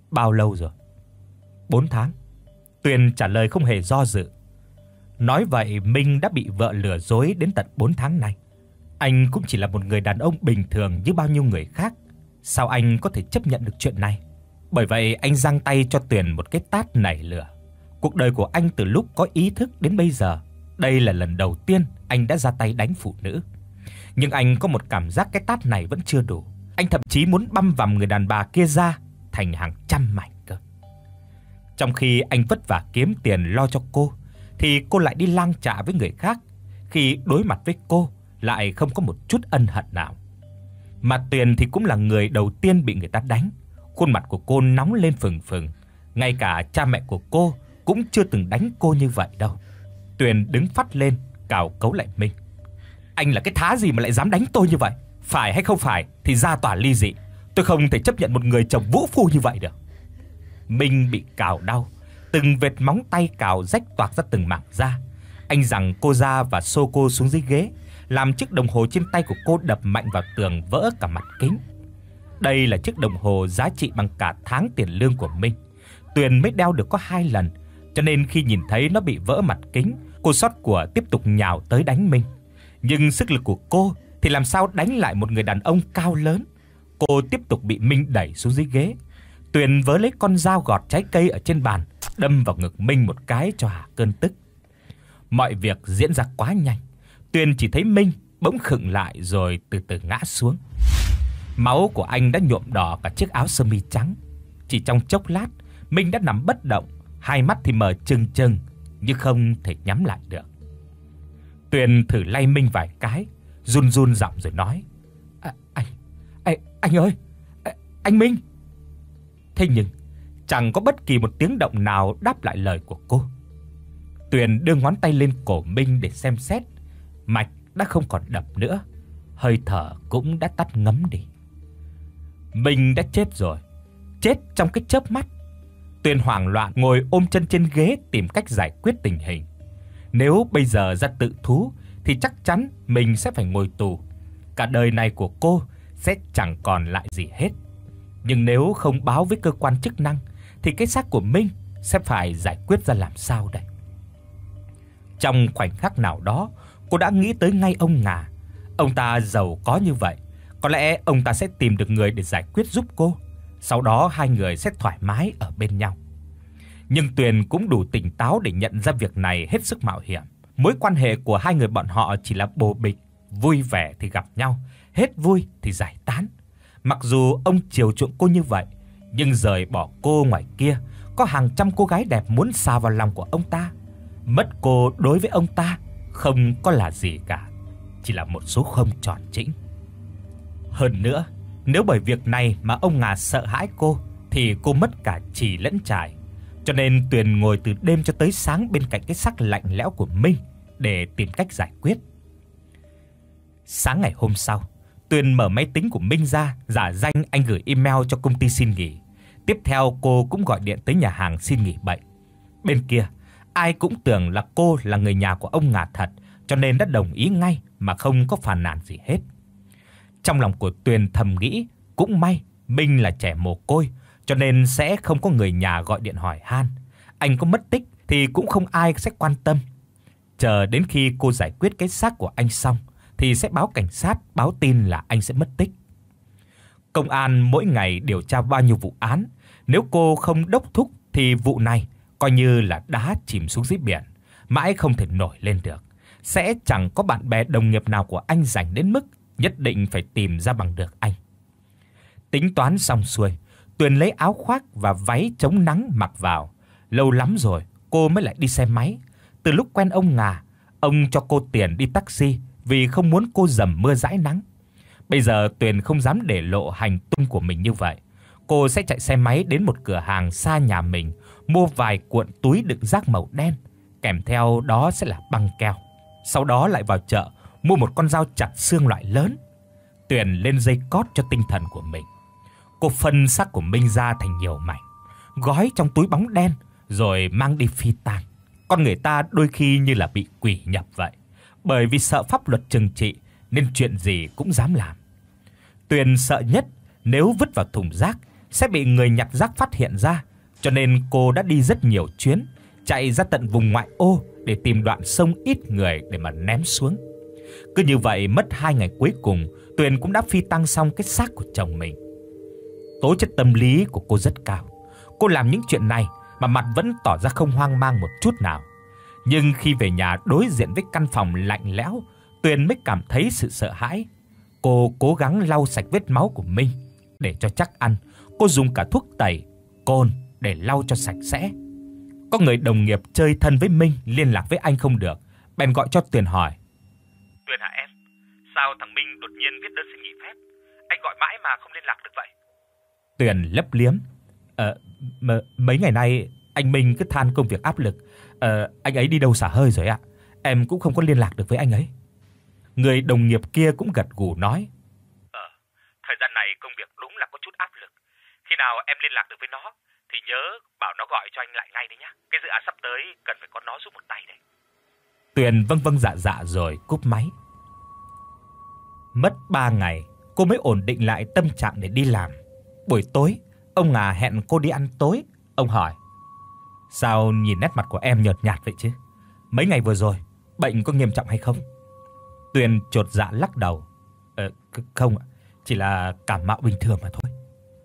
Bao lâu rồi? Bốn tháng. Tuyền trả lời không hề do dự. Nói vậy Minh đã bị vợ lừa dối đến tận bốn tháng nay. Anh cũng chỉ là một người đàn ông bình thường như bao nhiêu người khác. Sao anh có thể chấp nhận được chuyện này? Bởi vậy anh giang tay cho Tuyền một cái tát nảy lửa. Cuộc đời của anh từ lúc có ý thức đến bây giờ, đây là lần đầu tiên anh đã ra tay đánh phụ nữ. Nhưng anh có một cảm giác cái tát này vẫn chưa đủ. Anh thậm chí muốn băm vằm người đàn bà kia ra thành hàng trăm mảnh cơ. Trong khi anh vất vả kiếm tiền lo cho cô, thì cô lại đi lang chạ với người khác. Khi đối mặt với cô, lại không có một chút ân hận nào. Mà Tuyền thì cũng là người đầu tiên bị người ta đánh. Khuôn mặt của cô nóng lên phừng phừng. Ngay cả cha mẹ của cô cũng chưa từng đánh cô như vậy đâu. Tuyền đứng phắt lên, cào cấu lại Minh. Anh là cái thá gì mà lại dám đánh tôi như vậy? Phải hay không phải thì ra tòa ly dị. Tôi không thể chấp nhận một người chồng vũ phu như vậy được. Minh bị cào đau, từng vệt móng tay cào rách toạc ra từng mảng da. Anh giằng cô ra và xô cô xuống dưới ghế, làm chiếc đồng hồ trên tay của cô đập mạnh vào tường vỡ cả mặt kính. Đây là chiếc đồng hồ giá trị bằng cả tháng tiền lương của Minh. Tuyền mới đeo được có hai lần, cho nên khi nhìn thấy nó bị vỡ mặt kính, cô xót của tiếp tục nhào tới đánh Minh. Nhưng sức lực của cô thì làm sao đánh lại một người đàn ông cao lớn. Cô tiếp tục bị Minh đẩy xuống dưới ghế. Tuyền vớ lấy con dao gọt trái cây ở trên bàn, đâm vào ngực Minh một cái cho hạ cơn tức. Mọi việc diễn ra quá nhanh. Tuyền chỉ thấy Minh bỗng khựng lại rồi từ từ ngã xuống. Máu của anh đã nhuộm đỏ cả chiếc áo sơ mi trắng. Chỉ trong chốc lát, Minh đã nằm bất động, hai mắt thì mở trừng trừng nhưng không thể nhắm lại được. Tuyền thử lay Minh vài cái, run run giọng rồi nói: à, "Anh, anh, anh ơi, anh Minh." Thế nhưng chẳng có bất kỳ một tiếng động nào đáp lại lời của cô. Tuyền đưa ngón tay lên cổ Minh để xem xét. Mạch đã không còn đập nữa, hơi thở cũng đã tắt ngấm đi. Minh đã chết rồi, chết trong cái chớp mắt. Tuyền hoảng loạn ngồi ôm chân trên ghế tìm cách giải quyết tình hình. Nếu bây giờ ra tự thú thì chắc chắn mình sẽ phải ngồi tù. Cả đời này của cô sẽ chẳng còn lại gì hết. Nhưng nếu không báo với cơ quan chức năng thì cái xác của Minh sẽ phải giải quyết ra làm sao đây? Trong khoảnh khắc nào đó, cô đã nghĩ tới ngay ông Ngà. Ông ta giàu có như vậy, có lẽ ông ta sẽ tìm được người để giải quyết giúp cô. Sau đó hai người sẽ thoải mái ở bên nhau. Nhưng Tuyền cũng đủ tỉnh táo để nhận ra việc này hết sức mạo hiểm. Mối quan hệ của hai người bọn họ chỉ là bồ bịch, vui vẻ thì gặp nhau, hết vui thì giải tán. Mặc dù ông chiều chuộng cô như vậy, nhưng rời bỏ cô ngoài kia, có hàng trăm cô gái đẹp muốn sa vào lòng của ông ta. Mất cô đối với ông ta không có là gì cả, chỉ là một số không tròn chỉnh. Hơn nữa, nếu bởi việc này mà ông Ngà sợ hãi cô thì cô mất cả chì lẫn chài. Cho nên Tuyền ngồi từ đêm cho tới sáng bên cạnh cái xác lạnh lẽo của Minh để tìm cách giải quyết. Sáng ngày hôm sau, Tuyền mở máy tính của Minh ra, giả danh anh gửi email cho công ty xin nghỉ. Tiếp theo cô cũng gọi điện tới nhà hàng xin nghỉ bệnh. Bên kia, ai cũng tưởng là cô là người nhà của ông Ngà thật, cho nên đã đồng ý ngay mà không có phàn nàn gì hết. Trong lòng của Tuyền thầm nghĩ, cũng may Minh là trẻ mồ côi, cho nên sẽ không có người nhà gọi điện hỏi han. Anh có mất tích thì cũng không ai sẽ quan tâm. Chờ đến khi cô giải quyết cái xác của anh xong thì sẽ báo cảnh sát báo tin là anh sẽ mất tích. Công an mỗi ngày điều tra bao nhiêu vụ án, nếu cô không đốc thúc thì vụ này coi như là đá chìm xuống dưới biển, mãi không thể nổi lên được. Sẽ chẳng có bạn bè đồng nghiệp nào của anh rảnh đến mức nhất định phải tìm ra bằng được anh. Tính toán xong xuôi, Tuyền lấy áo khoác và váy chống nắng mặc vào. Lâu lắm rồi cô mới lại đi xe máy. Từ lúc quen ông Ngà, ông cho cô tiền đi taxi vì không muốn cô dầm mưa dãi nắng. Bây giờ Tuyền không dám để lộ hành tung của mình như vậy. Cô sẽ chạy xe máy đến một cửa hàng xa nhà mình, mua vài cuộn túi đựng rác màu đen, kèm theo đó sẽ là băng keo. Sau đó lại vào chợ mua một con dao chặt xương loại lớn. Tuyền lên dây cót cho tinh thần của mình. Cô phân xác của Minh ra thành nhiều mảnh, gói trong túi bóng đen rồi mang đi phi tang. Con người ta đôi khi như là bị quỷ nhập vậy, bởi vì sợ pháp luật trừng trị nên chuyện gì cũng dám làm. Tuyền sợ nhất nếu vứt vào thùng rác sẽ bị người nhặt rác phát hiện ra, cho nên cô đã đi rất nhiều chuyến, chạy ra tận vùng ngoại ô để tìm đoạn sông ít người để mà ném xuống. Cứ như vậy mất hai ngày cuối cùng, Tuyền cũng đã phi tang xong cái xác của chồng mình. Tố chất tâm lý của cô rất cao. Cô làm những chuyện này mà mặt vẫn tỏ ra không hoang mang một chút nào. Nhưng khi về nhà đối diện với căn phòng lạnh lẽo, Tuyền mới cảm thấy sự sợ hãi. Cô cố gắng lau sạch vết máu của Minh. Để cho chắc ăn, cô dùng cả thuốc tẩy, cồn để lau cho sạch sẽ. Có người đồng nghiệp chơi thân với Minh liên lạc với anh không được, bèn gọi cho Tuyền hỏi: Tuyền hả em? Sao thằng Minh đột nhiên viết đơn xin nghỉ phép? Anh gọi mãi mà không liên lạc được vậy. Tuyền lấp liếm: Ờ, m- mấy ngày nay anh Minh cứ than công việc áp lực. Ờ, anh ấy đi đâu xả hơi rồi ạ. Em cũng không có liên lạc được với anh ấy. Người đồng nghiệp kia cũng gật gù nói: Ờ, thời gian này công việc đúng là có chút áp lực. Khi nào em liên lạc được với nó thì nhớ bảo nó gọi cho anh lại ngay đấy nhá. Cái dự án sắp tới cần phải có nó giúp một tay đấy. Tuyền vâng vâng dạ dạ rồi cúp máy. Mất ba ngày, cô mới ổn định lại tâm trạng để đi làm. Buổi tối, ông Ngà hẹn cô đi ăn tối. Ông hỏi: Sao nhìn nét mặt của em nhợt nhạt vậy chứ? Mấy ngày vừa rồi, bệnh có nghiêm trọng hay không? Tuyền chột dạ lắc đầu: Ờ, không ạ, chỉ là cảm mạo bình thường mà thôi.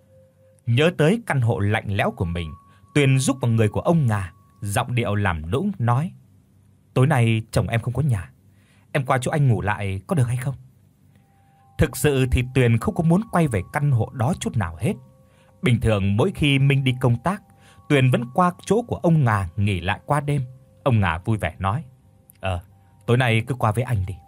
Nhớ tới căn hộ lạnh lẽo của mình, Tuyền rúc vào người của ông Ngà, giọng điệu làm nũng nói: Tối nay chồng em không có nhà, em qua chỗ anh ngủ lại có được hay không? Thực sự thì Tuyền không có muốn quay về căn hộ đó chút nào hết. Bình thường mỗi khi Minh đi công tác, Tuyền vẫn qua chỗ của ông Ngà nghỉ lại qua đêm. Ông Ngà vui vẻ nói: Ờ, tối nay cứ qua với anh đi.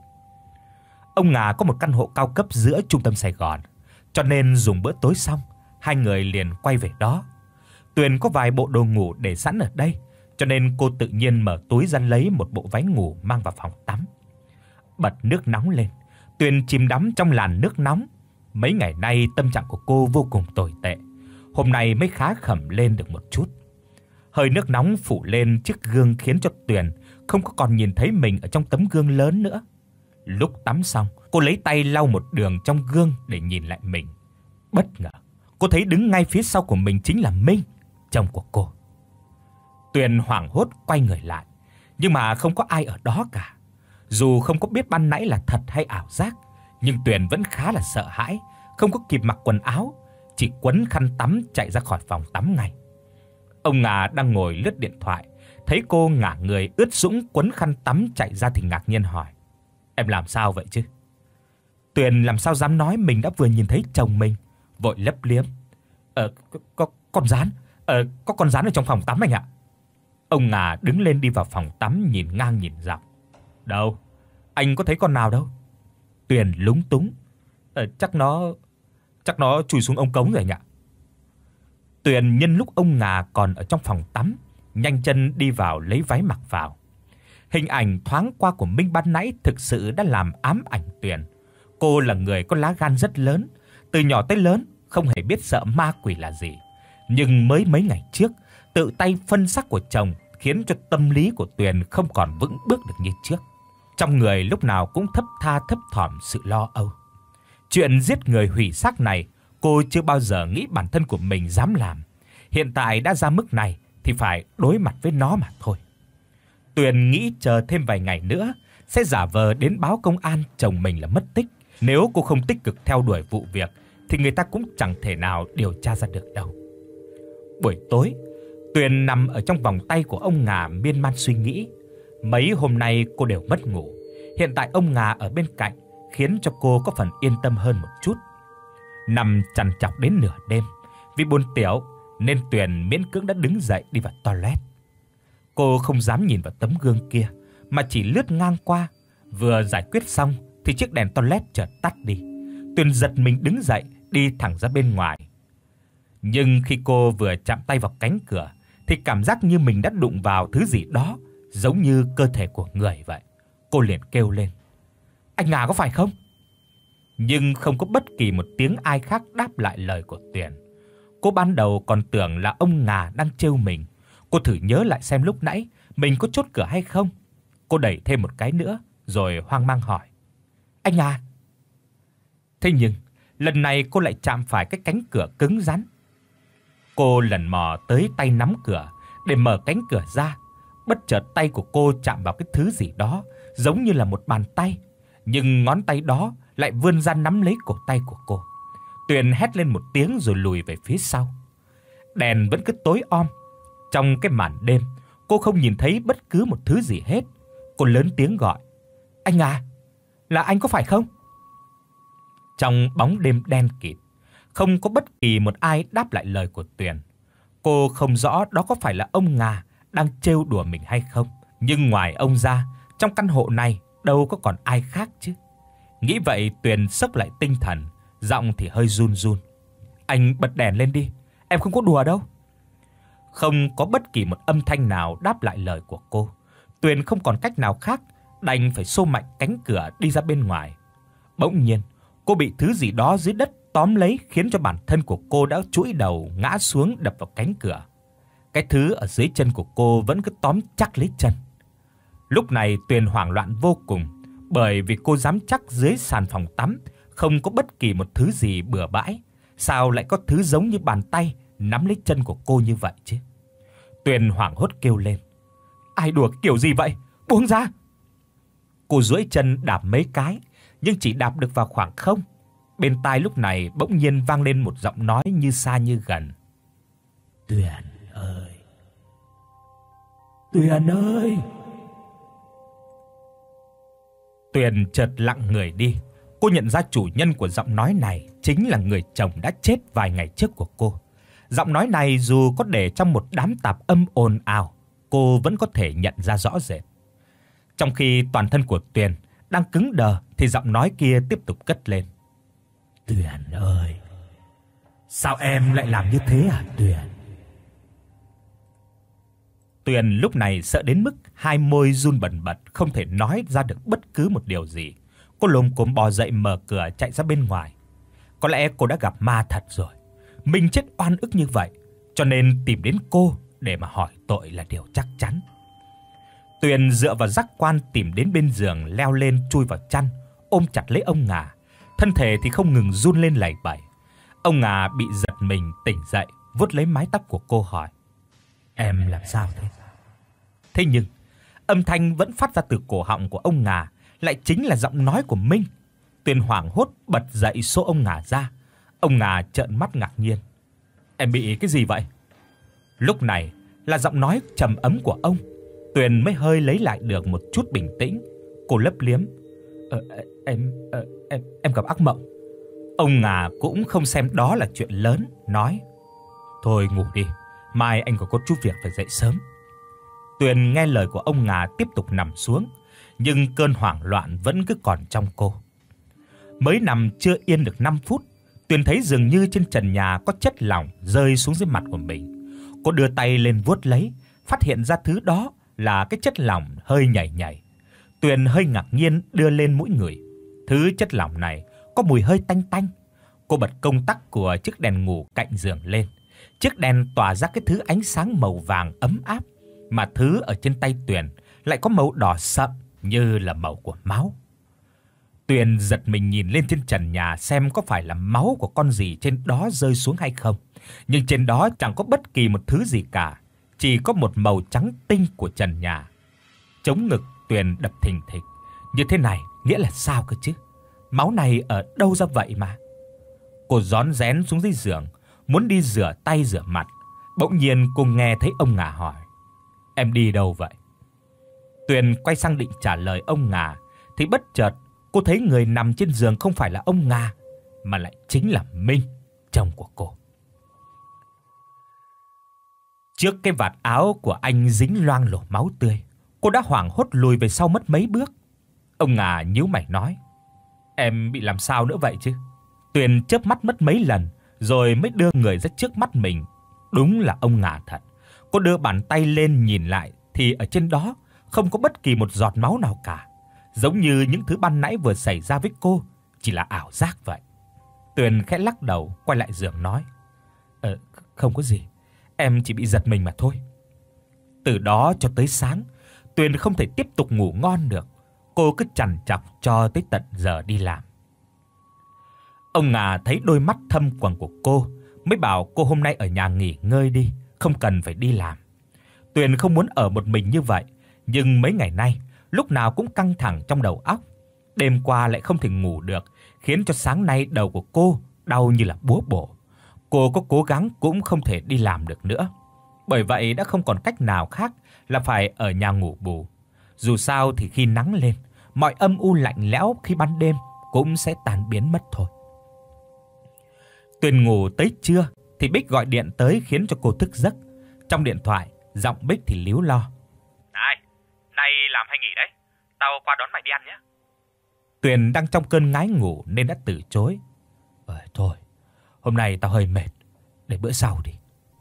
Ông Ngà có một căn hộ cao cấp giữa trung tâm Sài Gòn, cho nên dùng bữa tối xong, hai người liền quay về đó. Tuyền có vài bộ đồ ngủ để sẵn ở đây, cho nên cô tự nhiên mở túi ra lấy một bộ váy ngủ mang vào phòng tắm. Bật nước nóng lên, Tuyền chìm đắm trong làn nước nóng. Mấy ngày nay tâm trạng của cô vô cùng tồi tệ, hôm nay mới khá khẩm lên được một chút. Hơi nước nóng phủ lên chiếc gương khiến cho Tuyền không có còn nhìn thấy mình ở trong tấm gương lớn nữa. Lúc tắm xong, cô lấy tay lau một đường trong gương để nhìn lại mình. Bất ngờ, cô thấy đứng ngay phía sau của mình chính là Minh, chồng của cô. Tuyền hoảng hốt quay người lại, nhưng mà không có ai ở đó cả. Dù không có biết ban nãy là thật hay ảo giác, nhưng Tuyền vẫn khá là sợ hãi, không có kịp mặc quần áo, chỉ quấn khăn tắm chạy ra khỏi phòng tắm ngay. Ông Ngà đang ngồi lướt điện thoại, thấy cô ngả người ướt sũng quấn khăn tắm chạy ra thì ngạc nhiên hỏi: Em làm sao vậy chứ? Tuyền làm sao dám nói mình đã vừa nhìn thấy chồng mình, vội lấp liếm: Ờ, có, có con rắn, ờ, có con rắn ở trong phòng tắm anh ạ. Ông Ngà đứng lên đi vào phòng tắm nhìn ngang nhìn dọc. Đâu? Anh có thấy con nào đâu? Tuyền lúng túng: Ờ, chắc nó chắc nó chui xuống ống cống rồi anh ạ. Tuyền nhân lúc ông Ngà còn ở trong phòng tắm, nhanh chân đi vào lấy váy mặc vào. Hình ảnh thoáng qua của Minh ban nãy thực sự đã làm ám ảnh Tuyền. Cô là người có lá gan rất lớn, từ nhỏ tới lớn không hề biết sợ ma quỷ là gì. Nhưng mới mấy ngày trước, tự tay phân xác của chồng khiến cho tâm lý của Tuyền không còn vững bước được như trước. Trong người lúc nào cũng thấp tha thấp thỏm sự lo âu. Chuyện giết người hủy xác này, cô chưa bao giờ nghĩ bản thân của mình dám làm. Hiện tại đã ra mức này thì phải đối mặt với nó mà thôi. Tuyền nghĩ chờ thêm vài ngày nữa sẽ giả vờ đến báo công an chồng mình là mất tích. Nếu cô không tích cực theo đuổi vụ việc thì người ta cũng chẳng thể nào điều tra ra được đâu. Buổi tối, Tuyền nằm ở trong vòng tay của ông Ngà miên man suy nghĩ. Mấy hôm nay cô đều mất ngủ. Hiện tại ông Ngà ở bên cạnh khiến cho cô có phần yên tâm hơn một chút. Nằm trằn trọc đến nửa đêm, vì buồn tiểu nên Tuyền miễn cưỡng đã đứng dậy đi vào toilet. Cô không dám nhìn vào tấm gương kia mà chỉ lướt ngang qua. Vừa giải quyết xong thì chiếc đèn toilet chợt tắt đi. Tuyền giật mình đứng dậy đi thẳng ra bên ngoài. Nhưng khi cô vừa chạm tay vào cánh cửa thì cảm giác như mình đã đụng vào thứ gì đó giống như cơ thể của người vậy. Cô liền kêu lên: Anh Ngà có phải không? Nhưng không có bất kỳ một tiếng ai khác đáp lại lời của Tuyền. Cô ban đầu còn tưởng là ông Ngà đang trêu mình. Cô thử nhớ lại xem lúc nãy mình có chốt cửa hay không. Cô đẩy thêm một cái nữa rồi hoang mang hỏi: Anh Ngà? Thế nhưng lần này cô lại chạm phải cái cánh cửa cứng rắn. Cô lần mò tới tay nắm cửa để mở cánh cửa ra. Bất chợt tay của cô chạm vào cái thứ gì đó giống như là một bàn tay, nhưng ngón tay đó lại vươn ra nắm lấy cổ tay của cô. Tuyền hét lên một tiếng rồi lùi về phía sau. Đèn vẫn cứ tối om. Trong cái màn đêm, cô không nhìn thấy bất cứ một thứ gì hết. Cô lớn tiếng gọi: "Anh à, là anh có phải không?" Trong bóng đêm đen kịt, không có bất kỳ một ai đáp lại lời của Tuyền. Cô không rõ đó có phải là ông Ngà đang trêu đùa mình hay không, nhưng ngoài ông ra, trong căn hộ này đâu có còn ai khác chứ. Nghĩ vậy, Tuyền xốc lại tinh thần, giọng thì hơi run run: "Anh bật đèn lên đi, em không có đùa đâu." Không có bất kỳ một âm thanh nào đáp lại lời của cô. Tuyền không còn cách nào khác, đành phải xô mạnh cánh cửa đi ra bên ngoài. Bỗng nhiên, cô bị thứ gì đó dưới đất tóm lấy, khiến cho bản thân của cô đã chũi đầu ngã xuống đập vào cánh cửa. Cái thứ ở dưới chân của cô vẫn cứ tóm chắc lấy chân. Lúc này Tuyền hoảng loạn vô cùng, bởi vì cô dám chắc dưới sàn phòng tắm không có bất kỳ một thứ gì bừa bãi, sao lại có thứ giống như bàn tay nắm lấy chân của cô như vậy chứ? Tuyền hoảng hốt kêu lên: "Ai đùa kiểu gì vậy? Buông ra!" Cô duỗi chân đạp mấy cái, nhưng chỉ đạp được vào khoảng không. Bên tai lúc này bỗng nhiên vang lên một giọng nói như xa như gần: "Tuyền ơi! Tuyền ơi!" Tuyền chợt lặng người đi. Cô nhận ra chủ nhân của giọng nói này chính là người chồng đã chết vài ngày trước của cô. Giọng nói này dù có để trong một đám tạp âm ồn ào, cô vẫn có thể nhận ra rõ rệt. Trong khi toàn thân của Tuyền đang cứng đờ thì giọng nói kia tiếp tục cất lên: "Tuyền ơi, sao em lại làm như thế hả Tuyền?" Tuyền lúc này sợ đến mức hai môi run bần bật, không thể nói ra được bất cứ một điều gì. Cô lồm cồm bò dậy mở cửa chạy ra bên ngoài. Có lẽ cô đã gặp ma thật rồi. Mình chết oan ức như vậy, cho nên tìm đến cô để mà hỏi tội là điều chắc chắn. Tuyền dựa vào giác quan tìm đến bên giường, leo lên chui vào chăn, ôm chặt lấy ông Ngà. Thân thể thì không ngừng run lên lẩy bẩy. Ông Ngà bị giật mình tỉnh dậy, vuốt lấy mái tóc của cô hỏi: "Em làm sao thế?" Thế nhưng âm thanh vẫn phát ra từ cổ họng của ông Ngà lại chính là giọng nói của Minh. Tuyền hoảng hốt bật dậy xô ông Ngà ra. Ông Ngà trợn mắt ngạc nhiên: "Em bị cái gì vậy?" Lúc này là giọng nói trầm ấm của ông. Tuyền mới hơi lấy lại được một chút bình tĩnh. Cô lấp liếm: "Ờ em ờ, em em gặp ác mộng." Ông Ngà cũng không xem đó là chuyện lớn, nói: "Thôi ngủ đi, mai anh còn có chút việc phải dậy sớm." Tuyền nghe lời của ông Ngà tiếp tục nằm xuống, nhưng cơn hoảng loạn vẫn cứ còn trong cô. Mới nằm chưa yên được năm phút, Tuyền thấy dường như trên trần nhà có chất lỏng rơi xuống dưới mặt của mình. Cô đưa tay lên vuốt lấy, phát hiện ra thứ đó là cái chất lỏng hơi nhảy nhảy. Tuyền hơi ngạc nhiên đưa lên mũi ngửi. Thứ chất lỏng này có mùi hơi tanh tanh. Cô bật công tắc của chiếc đèn ngủ cạnh giường lên. Chiếc đèn tỏa ra cái thứ ánh sáng màu vàng ấm áp, mà thứ ở trên tay Tuyền lại có màu đỏ sậm như là màu của máu. Tuyền giật mình nhìn lên trên trần nhà xem có phải là máu của con gì trên đó rơi xuống hay không. Nhưng trên đó chẳng có bất kỳ một thứ gì cả, chỉ có một màu trắng tinh của trần nhà. Chống ngực Tuyền đập thình thịch. Như thế này nghĩa là sao cơ chứ? Máu này ở đâu ra vậy mà? Cô rón rén xuống dưới giường, muốn đi rửa tay rửa mặt. Bỗng nhiên cô nghe thấy ông Ngà hỏi: "Em đi đâu vậy?" Tuyền quay sang định trả lời ông Ngà thì bất chợt cô thấy người nằm trên giường không phải là ông Ngà, mà lại chính là Minh, chồng của cô. Trước cái vạt áo của anh dính loang lổ máu tươi, cô đã hoảng hốt lùi về sau mất mấy bước. Ông Ngà nhíu mày nói: "Em bị làm sao nữa vậy chứ?" Tuyền chớp mắt mất mấy lần rồi mới đưa người ra trước mắt mình. Đúng là ông Ngà thật. Cô đưa bàn tay lên nhìn lại thì ở trên đó không có bất kỳ một giọt máu nào cả, giống như những thứ ban nãy vừa xảy ra với cô chỉ là ảo giác vậy. Tuyền khẽ lắc đầu quay lại giường nói: "Ờ không có gì, em chỉ bị giật mình mà thôi." Từ đó cho tới sáng, Tuyền không thể tiếp tục ngủ ngon được. Cô cứ trằn trọc cho tới tận giờ đi làm. Ông Ngà thấy đôi mắt thâm quầng của cô, mới bảo cô hôm nay ở nhà nghỉ ngơi đi, không cần phải đi làm. Tuyền không muốn ở một mình như vậy, nhưng mấy ngày nay lúc nào cũng căng thẳng trong đầu óc. Đêm qua lại không thể ngủ được, khiến cho sáng nay đầu của cô đau như là búa bổ. Cô có cố gắng cũng không thể đi làm được nữa. Bởi vậy đã không còn cách nào khác là phải ở nhà ngủ bù. Dù sao thì khi nắng lên, mọi âm u lạnh lẽo khi ban đêm cũng sẽ tan biến mất thôi. Tuyền ngủ tới trưa thì Bích gọi điện tới khiến cho cô thức giấc. Trong điện thoại, giọng Bích thì líu lo. Này, nay làm hay nghỉ đấy? Tao qua đón mày đi ăn nhé. Tuyền đang trong cơn ngái ngủ nên đã từ chối. Ờ thôi, hôm nay tao hơi mệt, để bữa sau đi.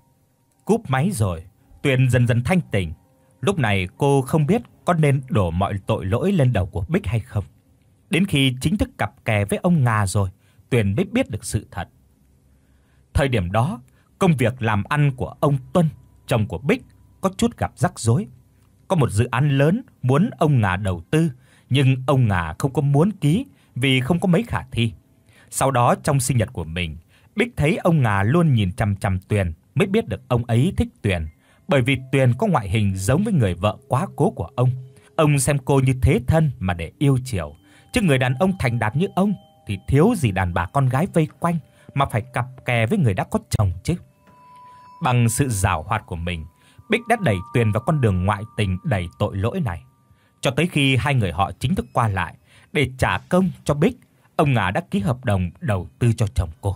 Cúp máy rồi, Tuyền dần dần thanh tỉnh. Lúc này cô không biết có nên đổ mọi tội lỗi lên đầu của Bích hay không. Đến khi chính thức cặp kè với ông Ngà rồi, Tuyền mới biết được sự thật. Thời điểm đó, công việc làm ăn của ông Tuân, chồng của Bích, có chút gặp rắc rối. Có một dự án lớn muốn ông Ngà đầu tư, nhưng ông Ngà không có muốn ký vì không có mấy khả thi. Sau đó trong sinh nhật của mình, Bích thấy ông Ngà luôn nhìn chằm chằm Tuyền, mới biết được ông ấy thích Tuyền, bởi vì Tuyền có ngoại hình giống với người vợ quá cố của ông. Ông xem cô như thế thân mà để yêu chiều, chứ người đàn ông thành đạt như ông thì thiếu gì đàn bà con gái vây quanh mà phải cặp kè với người đã có chồng chứ. Bằng sự giảo hoạt của mình, Bích đã đẩy Tuyền vào con đường ngoại tình đầy tội lỗi này. Cho tới khi hai người họ chính thức qua lại để trả công cho Bích, ông Ngà đã ký hợp đồng đầu tư cho chồng cô.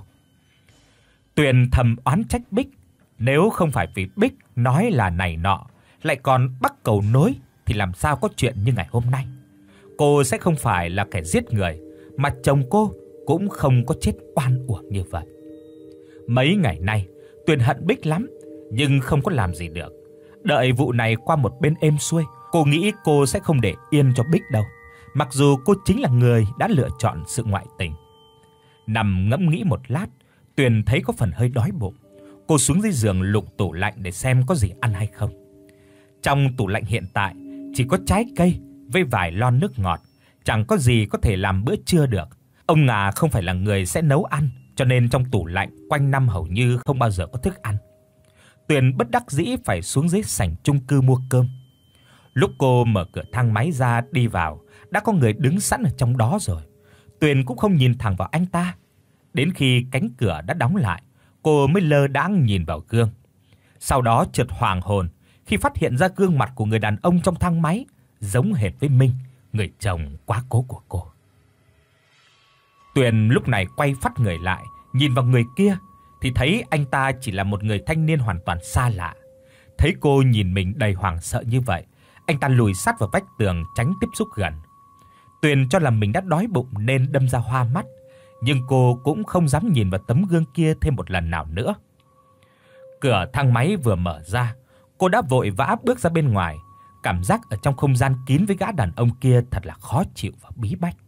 Tuyền thầm oán trách Bích, nếu không phải vì Bích nói là này nọ, lại còn bắt cầu nối thì làm sao có chuyện như ngày hôm nay. Cô sẽ không phải là kẻ giết người, mà chồng cô cũng không có chết oan uổng như vậy. Mấy ngày nay, Tuyền hận Bích lắm, nhưng không có làm gì được. Đợi vụ này qua một bên êm xuôi, cô nghĩ cô sẽ không để yên cho Bích đâu, mặc dù cô chính là người đã lựa chọn sự ngoại tình. Nằm ngẫm nghĩ một lát, Tuyền thấy có phần hơi đói bụng. Cô xuống dưới giường lục tủ lạnh để xem có gì ăn hay không. Trong tủ lạnh hiện tại chỉ có trái cây với vài lon nước ngọt, chẳng có gì có thể làm bữa trưa được. Ông Ngà không phải là người sẽ nấu ăn, cho nên trong tủ lạnh quanh năm hầu như không bao giờ có thức ăn. Tuyền bất đắc dĩ phải xuống dưới sảnh chung cư mua cơm. Lúc cô mở cửa thang máy ra đi vào, đã có người đứng sẵn ở trong đó rồi. Tuyền cũng không nhìn thẳng vào anh ta. Đến khi cánh cửa đã đóng lại, cô mới lơ đãng nhìn vào gương. Sau đó chợt hoảng hồn khi phát hiện ra gương mặt của người đàn ông trong thang máy giống hệt với Minh, người chồng quá cố của cô. Tuyền lúc này quay phắt người lại, nhìn vào người kia thì thấy anh ta chỉ là một người thanh niên hoàn toàn xa lạ. Thấy cô nhìn mình đầy hoảng sợ như vậy, anh ta lùi sát vào vách tường tránh tiếp xúc gần. Tuyền cho là mình đã đói bụng nên đâm ra hoa mắt, nhưng cô cũng không dám nhìn vào tấm gương kia thêm một lần nào nữa. Cửa thang máy vừa mở ra, cô đã vội vã bước ra bên ngoài. Cảm giác ở trong không gian kín với gã đàn ông kia thật là khó chịu và bí bách.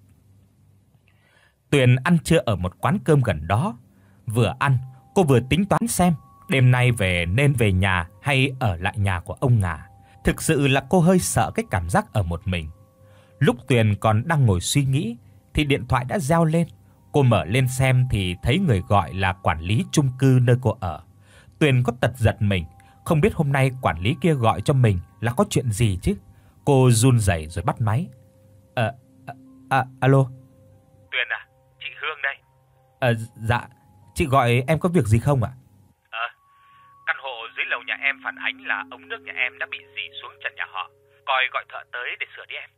Tuyền ăn trưa ở một quán cơm gần đó. Vừa ăn, cô vừa tính toán xem đêm nay về nên về nhà hay ở lại nhà của ông Ngà. Thực sự là cô hơi sợ cái cảm giác ở một mình. Lúc Tuyền còn đang ngồi suy nghĩ thì điện thoại đã reo lên. Cô mở lên xem thì thấy người gọi là quản lý chung cư nơi cô ở. Tuyền có tật giật mình, không biết hôm nay quản lý kia gọi cho mình là có chuyện gì chứ. Cô run rẩy rồi bắt máy. Ờ à, à, alo. Tuyền à, chị Hương đây. Ờ à, dạ, chị gọi em có việc gì không ạ? Ờ, căn hộ dưới lầu nhà em phản ánh là ống nước nhà em đã bị rỉ xuống trần nhà họ. Coi gọi thợ tới để sửa đi em.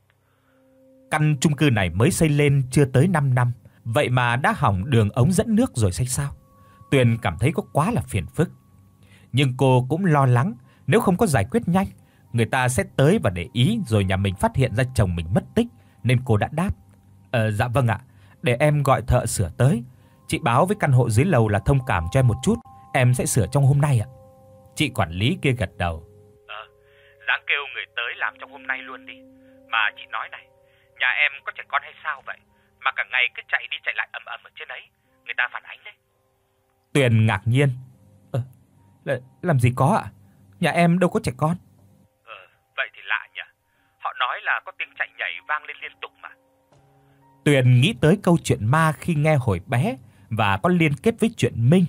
Căn chung cư này mới xây lên chưa tới năm năm, vậy mà đã hỏng đường ống dẫn nước rồi hay sao? Tuyền cảm thấy có quá là phiền phức. Nhưng cô cũng lo lắng nếu không có giải quyết nhanh, người ta sẽ tới và để ý rồi nhà mình phát hiện ra chồng mình mất tích, nên cô đã đáp. Ờ dạ vâng ạ, để em gọi thợ sửa tới. Chị báo với căn hộ dưới lầu là thông cảm cho em một chút, em sẽ sửa trong hôm nay ạ. Chị quản lý kia gật đầu. Ờ, dáng kêu người tới làm trong hôm nay luôn đi. Mà chị nói này, nhà em có trẻ con hay sao vậy? Mà cả ngày cứ chạy đi chạy lại ầm ầm ở trên ấy, người ta phản ánh đấy. Tuyền ngạc nhiên. Ờ, là, làm gì có ạ? Nhà em đâu có trẻ con. Ờ, vậy thì lạ nhỉ. Họ nói là có tiếng chạy nhảy vang lên liên tục mà. Tuyền nghĩ tới câu chuyện ma khi nghe hồi bé và có liên kết với chuyện Minh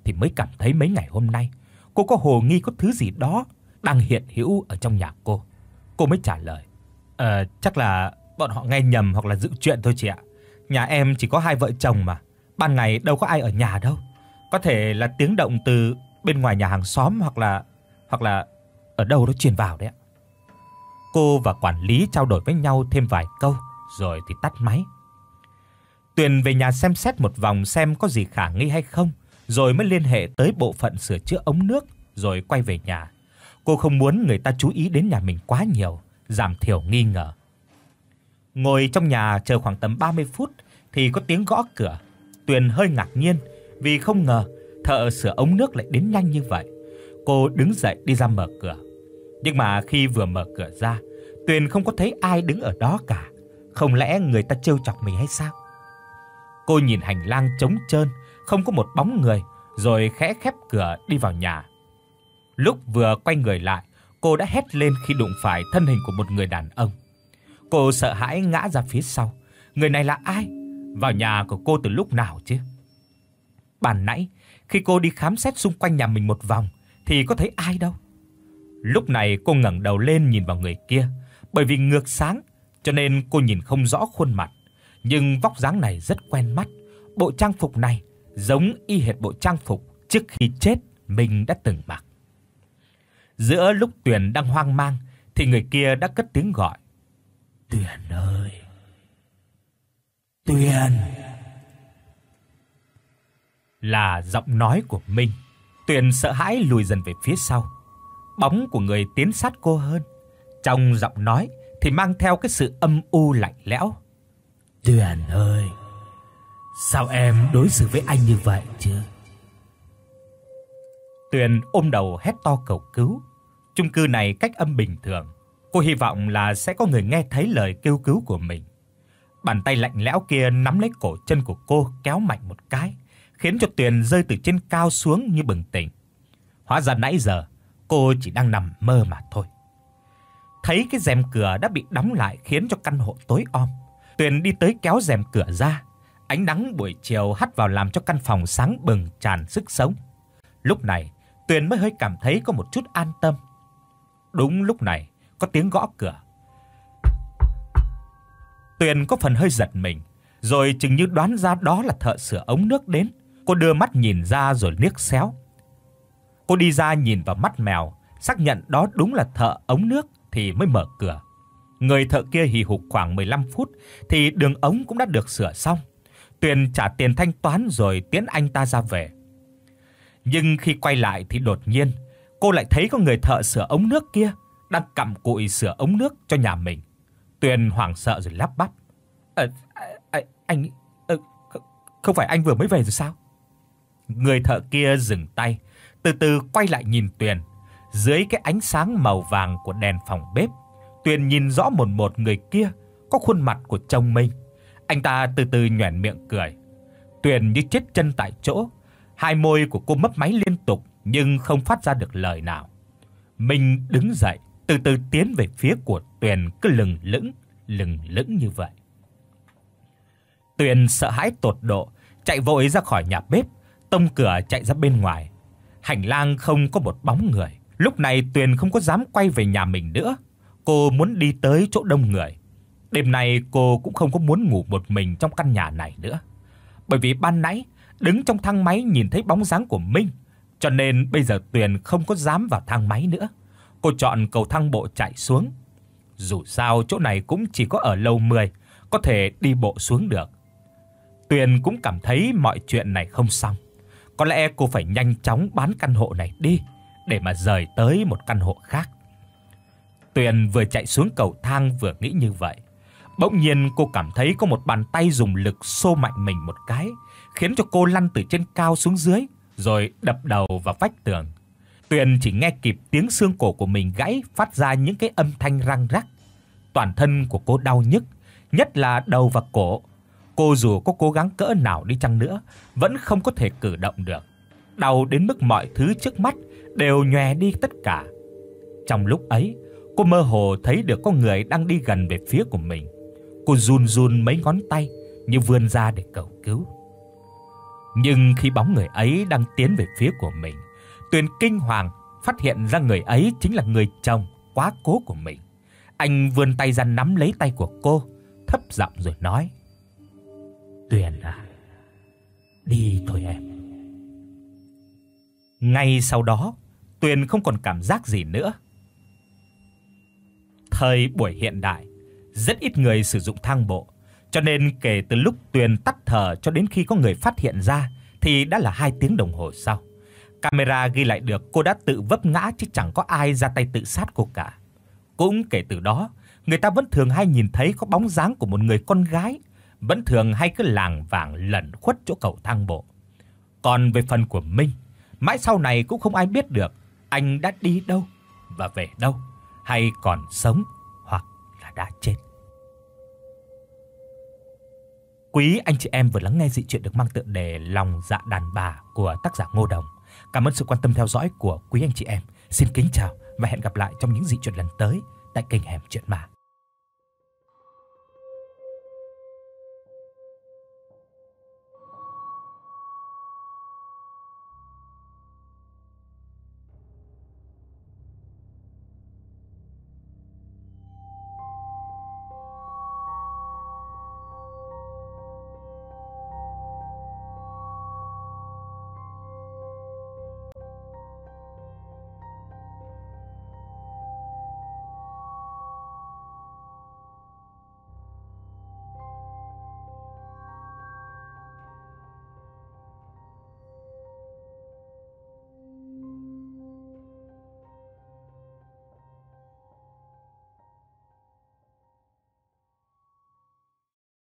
thì mới cảm thấy mấy ngày hôm nay cô có hồ nghi có thứ gì đó đang hiện hữu ở trong nhà cô. Cô mới trả lời: "Ờ, chắc là bọn họ nghe nhầm hoặc là dựng chuyện thôi chị ạ. Nhà em chỉ có hai vợ chồng mà, ban ngày đâu có ai ở nhà đâu. Có thể là tiếng động từ bên ngoài nhà hàng xóm hoặc là hoặc là ở đâu đó truyền vào đấy ạ." Cô và quản lý trao đổi với nhau thêm vài câu rồi thì tắt máy. Tuyền về nhà xem xét một vòng xem có gì khả nghi hay không, rồi mới liên hệ tới bộ phận sửa chữa ống nước rồi quay về nhà. Cô không muốn người ta chú ý đến nhà mình quá nhiều, giảm thiểu nghi ngờ. Ngồi trong nhà chờ khoảng tầm ba mươi phút thì có tiếng gõ cửa. Tuyền hơi ngạc nhiên vì không ngờ thợ sửa ống nước lại đến nhanh như vậy. Cô đứng dậy đi ra mở cửa. Nhưng mà khi vừa mở cửa ra, Tuyền không có thấy ai đứng ở đó cả. Không lẽ người ta trêu chọc mình hay sao? Cô nhìn hành lang trống trơn, không có một bóng người, rồi khẽ khép cửa đi vào nhà. Lúc vừa quay người lại, cô đã hét lên khi đụng phải thân hình của một người đàn ông. Cô sợ hãi ngã ra phía sau. Người này là ai? Vào nhà của cô từ lúc nào chứ? Ban nãy, khi cô đi khám xét xung quanh nhà mình một vòng thì có thấy ai đâu. Lúc này cô ngẩng đầu lên nhìn vào người kia, bởi vì ngược sáng cho nên cô nhìn không rõ khuôn mặt, nhưng vóc dáng này rất quen mắt. Bộ trang phục này giống y hệt bộ trang phục trước khi chết mình đã từng mặc. Giữa lúc Tuyền đang hoang mang thì người kia đã cất tiếng gọi: "Tuyền ơi, Tuyền." Là giọng nói của Minh. Tuyền sợ hãi lùi dần về phía sau. Bóng của người tiến sát cô hơn. Trong giọng nói thì mang theo cái sự âm u lạnh lẽo. "Tuyền ơi, sao em đối xử với anh như vậy chứ?" Tuyền ôm đầu hét to cầu cứu. Chung cư này cách âm bình thường. Cô hy vọng là sẽ có người nghe thấy lời kêu cứu của mình. Bàn tay lạnh lẽo kia nắm lấy cổ chân của cô, kéo mạnh một cái, khiến cho Tuyền rơi từ trên cao xuống như bừng tỉnh. Hóa ra nãy giờ cô chỉ đang nằm mơ mà thôi. Thấy cái rèm cửa đã bị đóng lại khiến cho căn hộ tối om. Tuyền đi tới kéo rèm cửa ra. Ánh nắng buổi chiều hắt vào làm cho căn phòng sáng bừng tràn sức sống. Lúc này, Tuyền mới hơi cảm thấy có một chút an tâm. Đúng lúc này, có tiếng gõ cửa. Tuyền có phần hơi giật mình, rồi chừng như đoán ra đó là thợ sửa ống nước đến. Cô đưa mắt nhìn ra rồi liếc xéo. Cô đi ra nhìn vào mắt mèo, xác nhận đó đúng là thợ ống nước thì mới mở cửa. Người thợ kia hì hục khoảng mười lăm phút thì đường ống cũng đã được sửa xong. Tuyền trả tiền thanh toán rồi tiễn anh ta ra về. Nhưng khi quay lại thì đột nhiên cô lại thấy có người thợ sửa ống nước kia đang cặm cụi sửa ống nước cho nhà mình. Tuyền hoảng sợ rồi lắp bắp: "Ờ à, anh ờ, không phải anh vừa mới về rồi sao?" Người thợ kia dừng tay, từ từ quay lại nhìn Tuyền. Dưới cái ánh sáng màu vàng của đèn phòng bếp, Tuyền nhìn rõ một một người kia có khuôn mặt của chồng mình. Anh ta từ từ nhoẻn miệng cười. Tuyền như chết chân tại chỗ, hai môi của cô mấp máy liên tục nhưng không phát ra được lời nào. Mình đứng dậy, từ từ tiến về phía của Tuyền, cứ lừng lững, lừng lững như vậy. Tuyền sợ hãi tột độ, chạy vội ra khỏi nhà bếp, tông cửa chạy ra bên ngoài. Hành lang không có một bóng người. Lúc này Tuyền không có dám quay về nhà mình nữa. Cô muốn đi tới chỗ đông người. Đêm nay cô cũng không có muốn ngủ một mình trong căn nhà này nữa. Bởi vì ban nãy đứng trong thang máy nhìn thấy bóng dáng của Minh, cho nên bây giờ Tuyền không có dám vào thang máy nữa. Cô chọn cầu thang bộ chạy xuống. Dù sao chỗ này cũng chỉ có ở lầu mười, có thể đi bộ xuống được. Tuyền cũng cảm thấy mọi chuyện này không xong. Có lẽ cô phải nhanh chóng bán căn hộ này đi để mà rời tới một căn hộ khác. Tuyền vừa chạy xuống cầu thang vừa nghĩ như vậy, bỗng nhiên cô cảm thấy có một bàn tay dùng lực xô mạnh mình một cái, khiến cho cô lăn từ trên cao xuống dưới rồi đập đầu vào vách tường. Tuyền chỉ nghe kịp tiếng xương cổ của mình gãy phát ra những cái âm thanh răng rắc. Toàn thân của cô đau nhức, nhất là đầu và cổ. Cô dù có cố gắng cỡ nào đi chăng nữa vẫn không có thể cử động được. Đau đến mức mọi thứ trước mắt đều nhòe đi tất cả. Trong lúc ấy, cô mơ hồ thấy được có người đang đi gần về phía của mình. Cô run run mấy ngón tay như vươn ra để cầu cứu. Nhưng khi bóng người ấy đang tiến về phía của mình, Tuyền kinh hoàng phát hiện ra người ấy chính là người chồng quá cố của mình. Anh vươn tay ra nắm lấy tay của cô, thấp giọng rồi nói: "Tuyền à, đi thôi em." Ngay sau đó, Tuyền không còn cảm giác gì nữa. Thời buổi hiện đại, rất ít người sử dụng thang bộ, cho nên kể từ lúc Tuyền tắt thở cho đến khi có người phát hiện ra thì đã là hai tiếng đồng hồ sau. Camera ghi lại được cô đã tự vấp ngã chứ chẳng có ai ra tay tự sát cô cả. Cũng kể từ đó, người ta vẫn thường hay nhìn thấy có bóng dáng của một người con gái, vẫn thường hay cứ lảng vảng lẩn khuất chỗ cầu thang bộ. Còn về phần của Minh, mãi sau này cũng không ai biết được anh đã đi đâu và về đâu, hay còn sống hoặc là đã chết. Quý anh chị em vừa lắng nghe dị truyện được mang tựa đề Lòng dạ đàn bà của tác giả Ngô Đồng. Cảm ơn sự quan tâm theo dõi của quý anh chị em. Xin kính chào và hẹn gặp lại trong những dị truyện lần tới tại kênh Hẻm Chuyện Ma.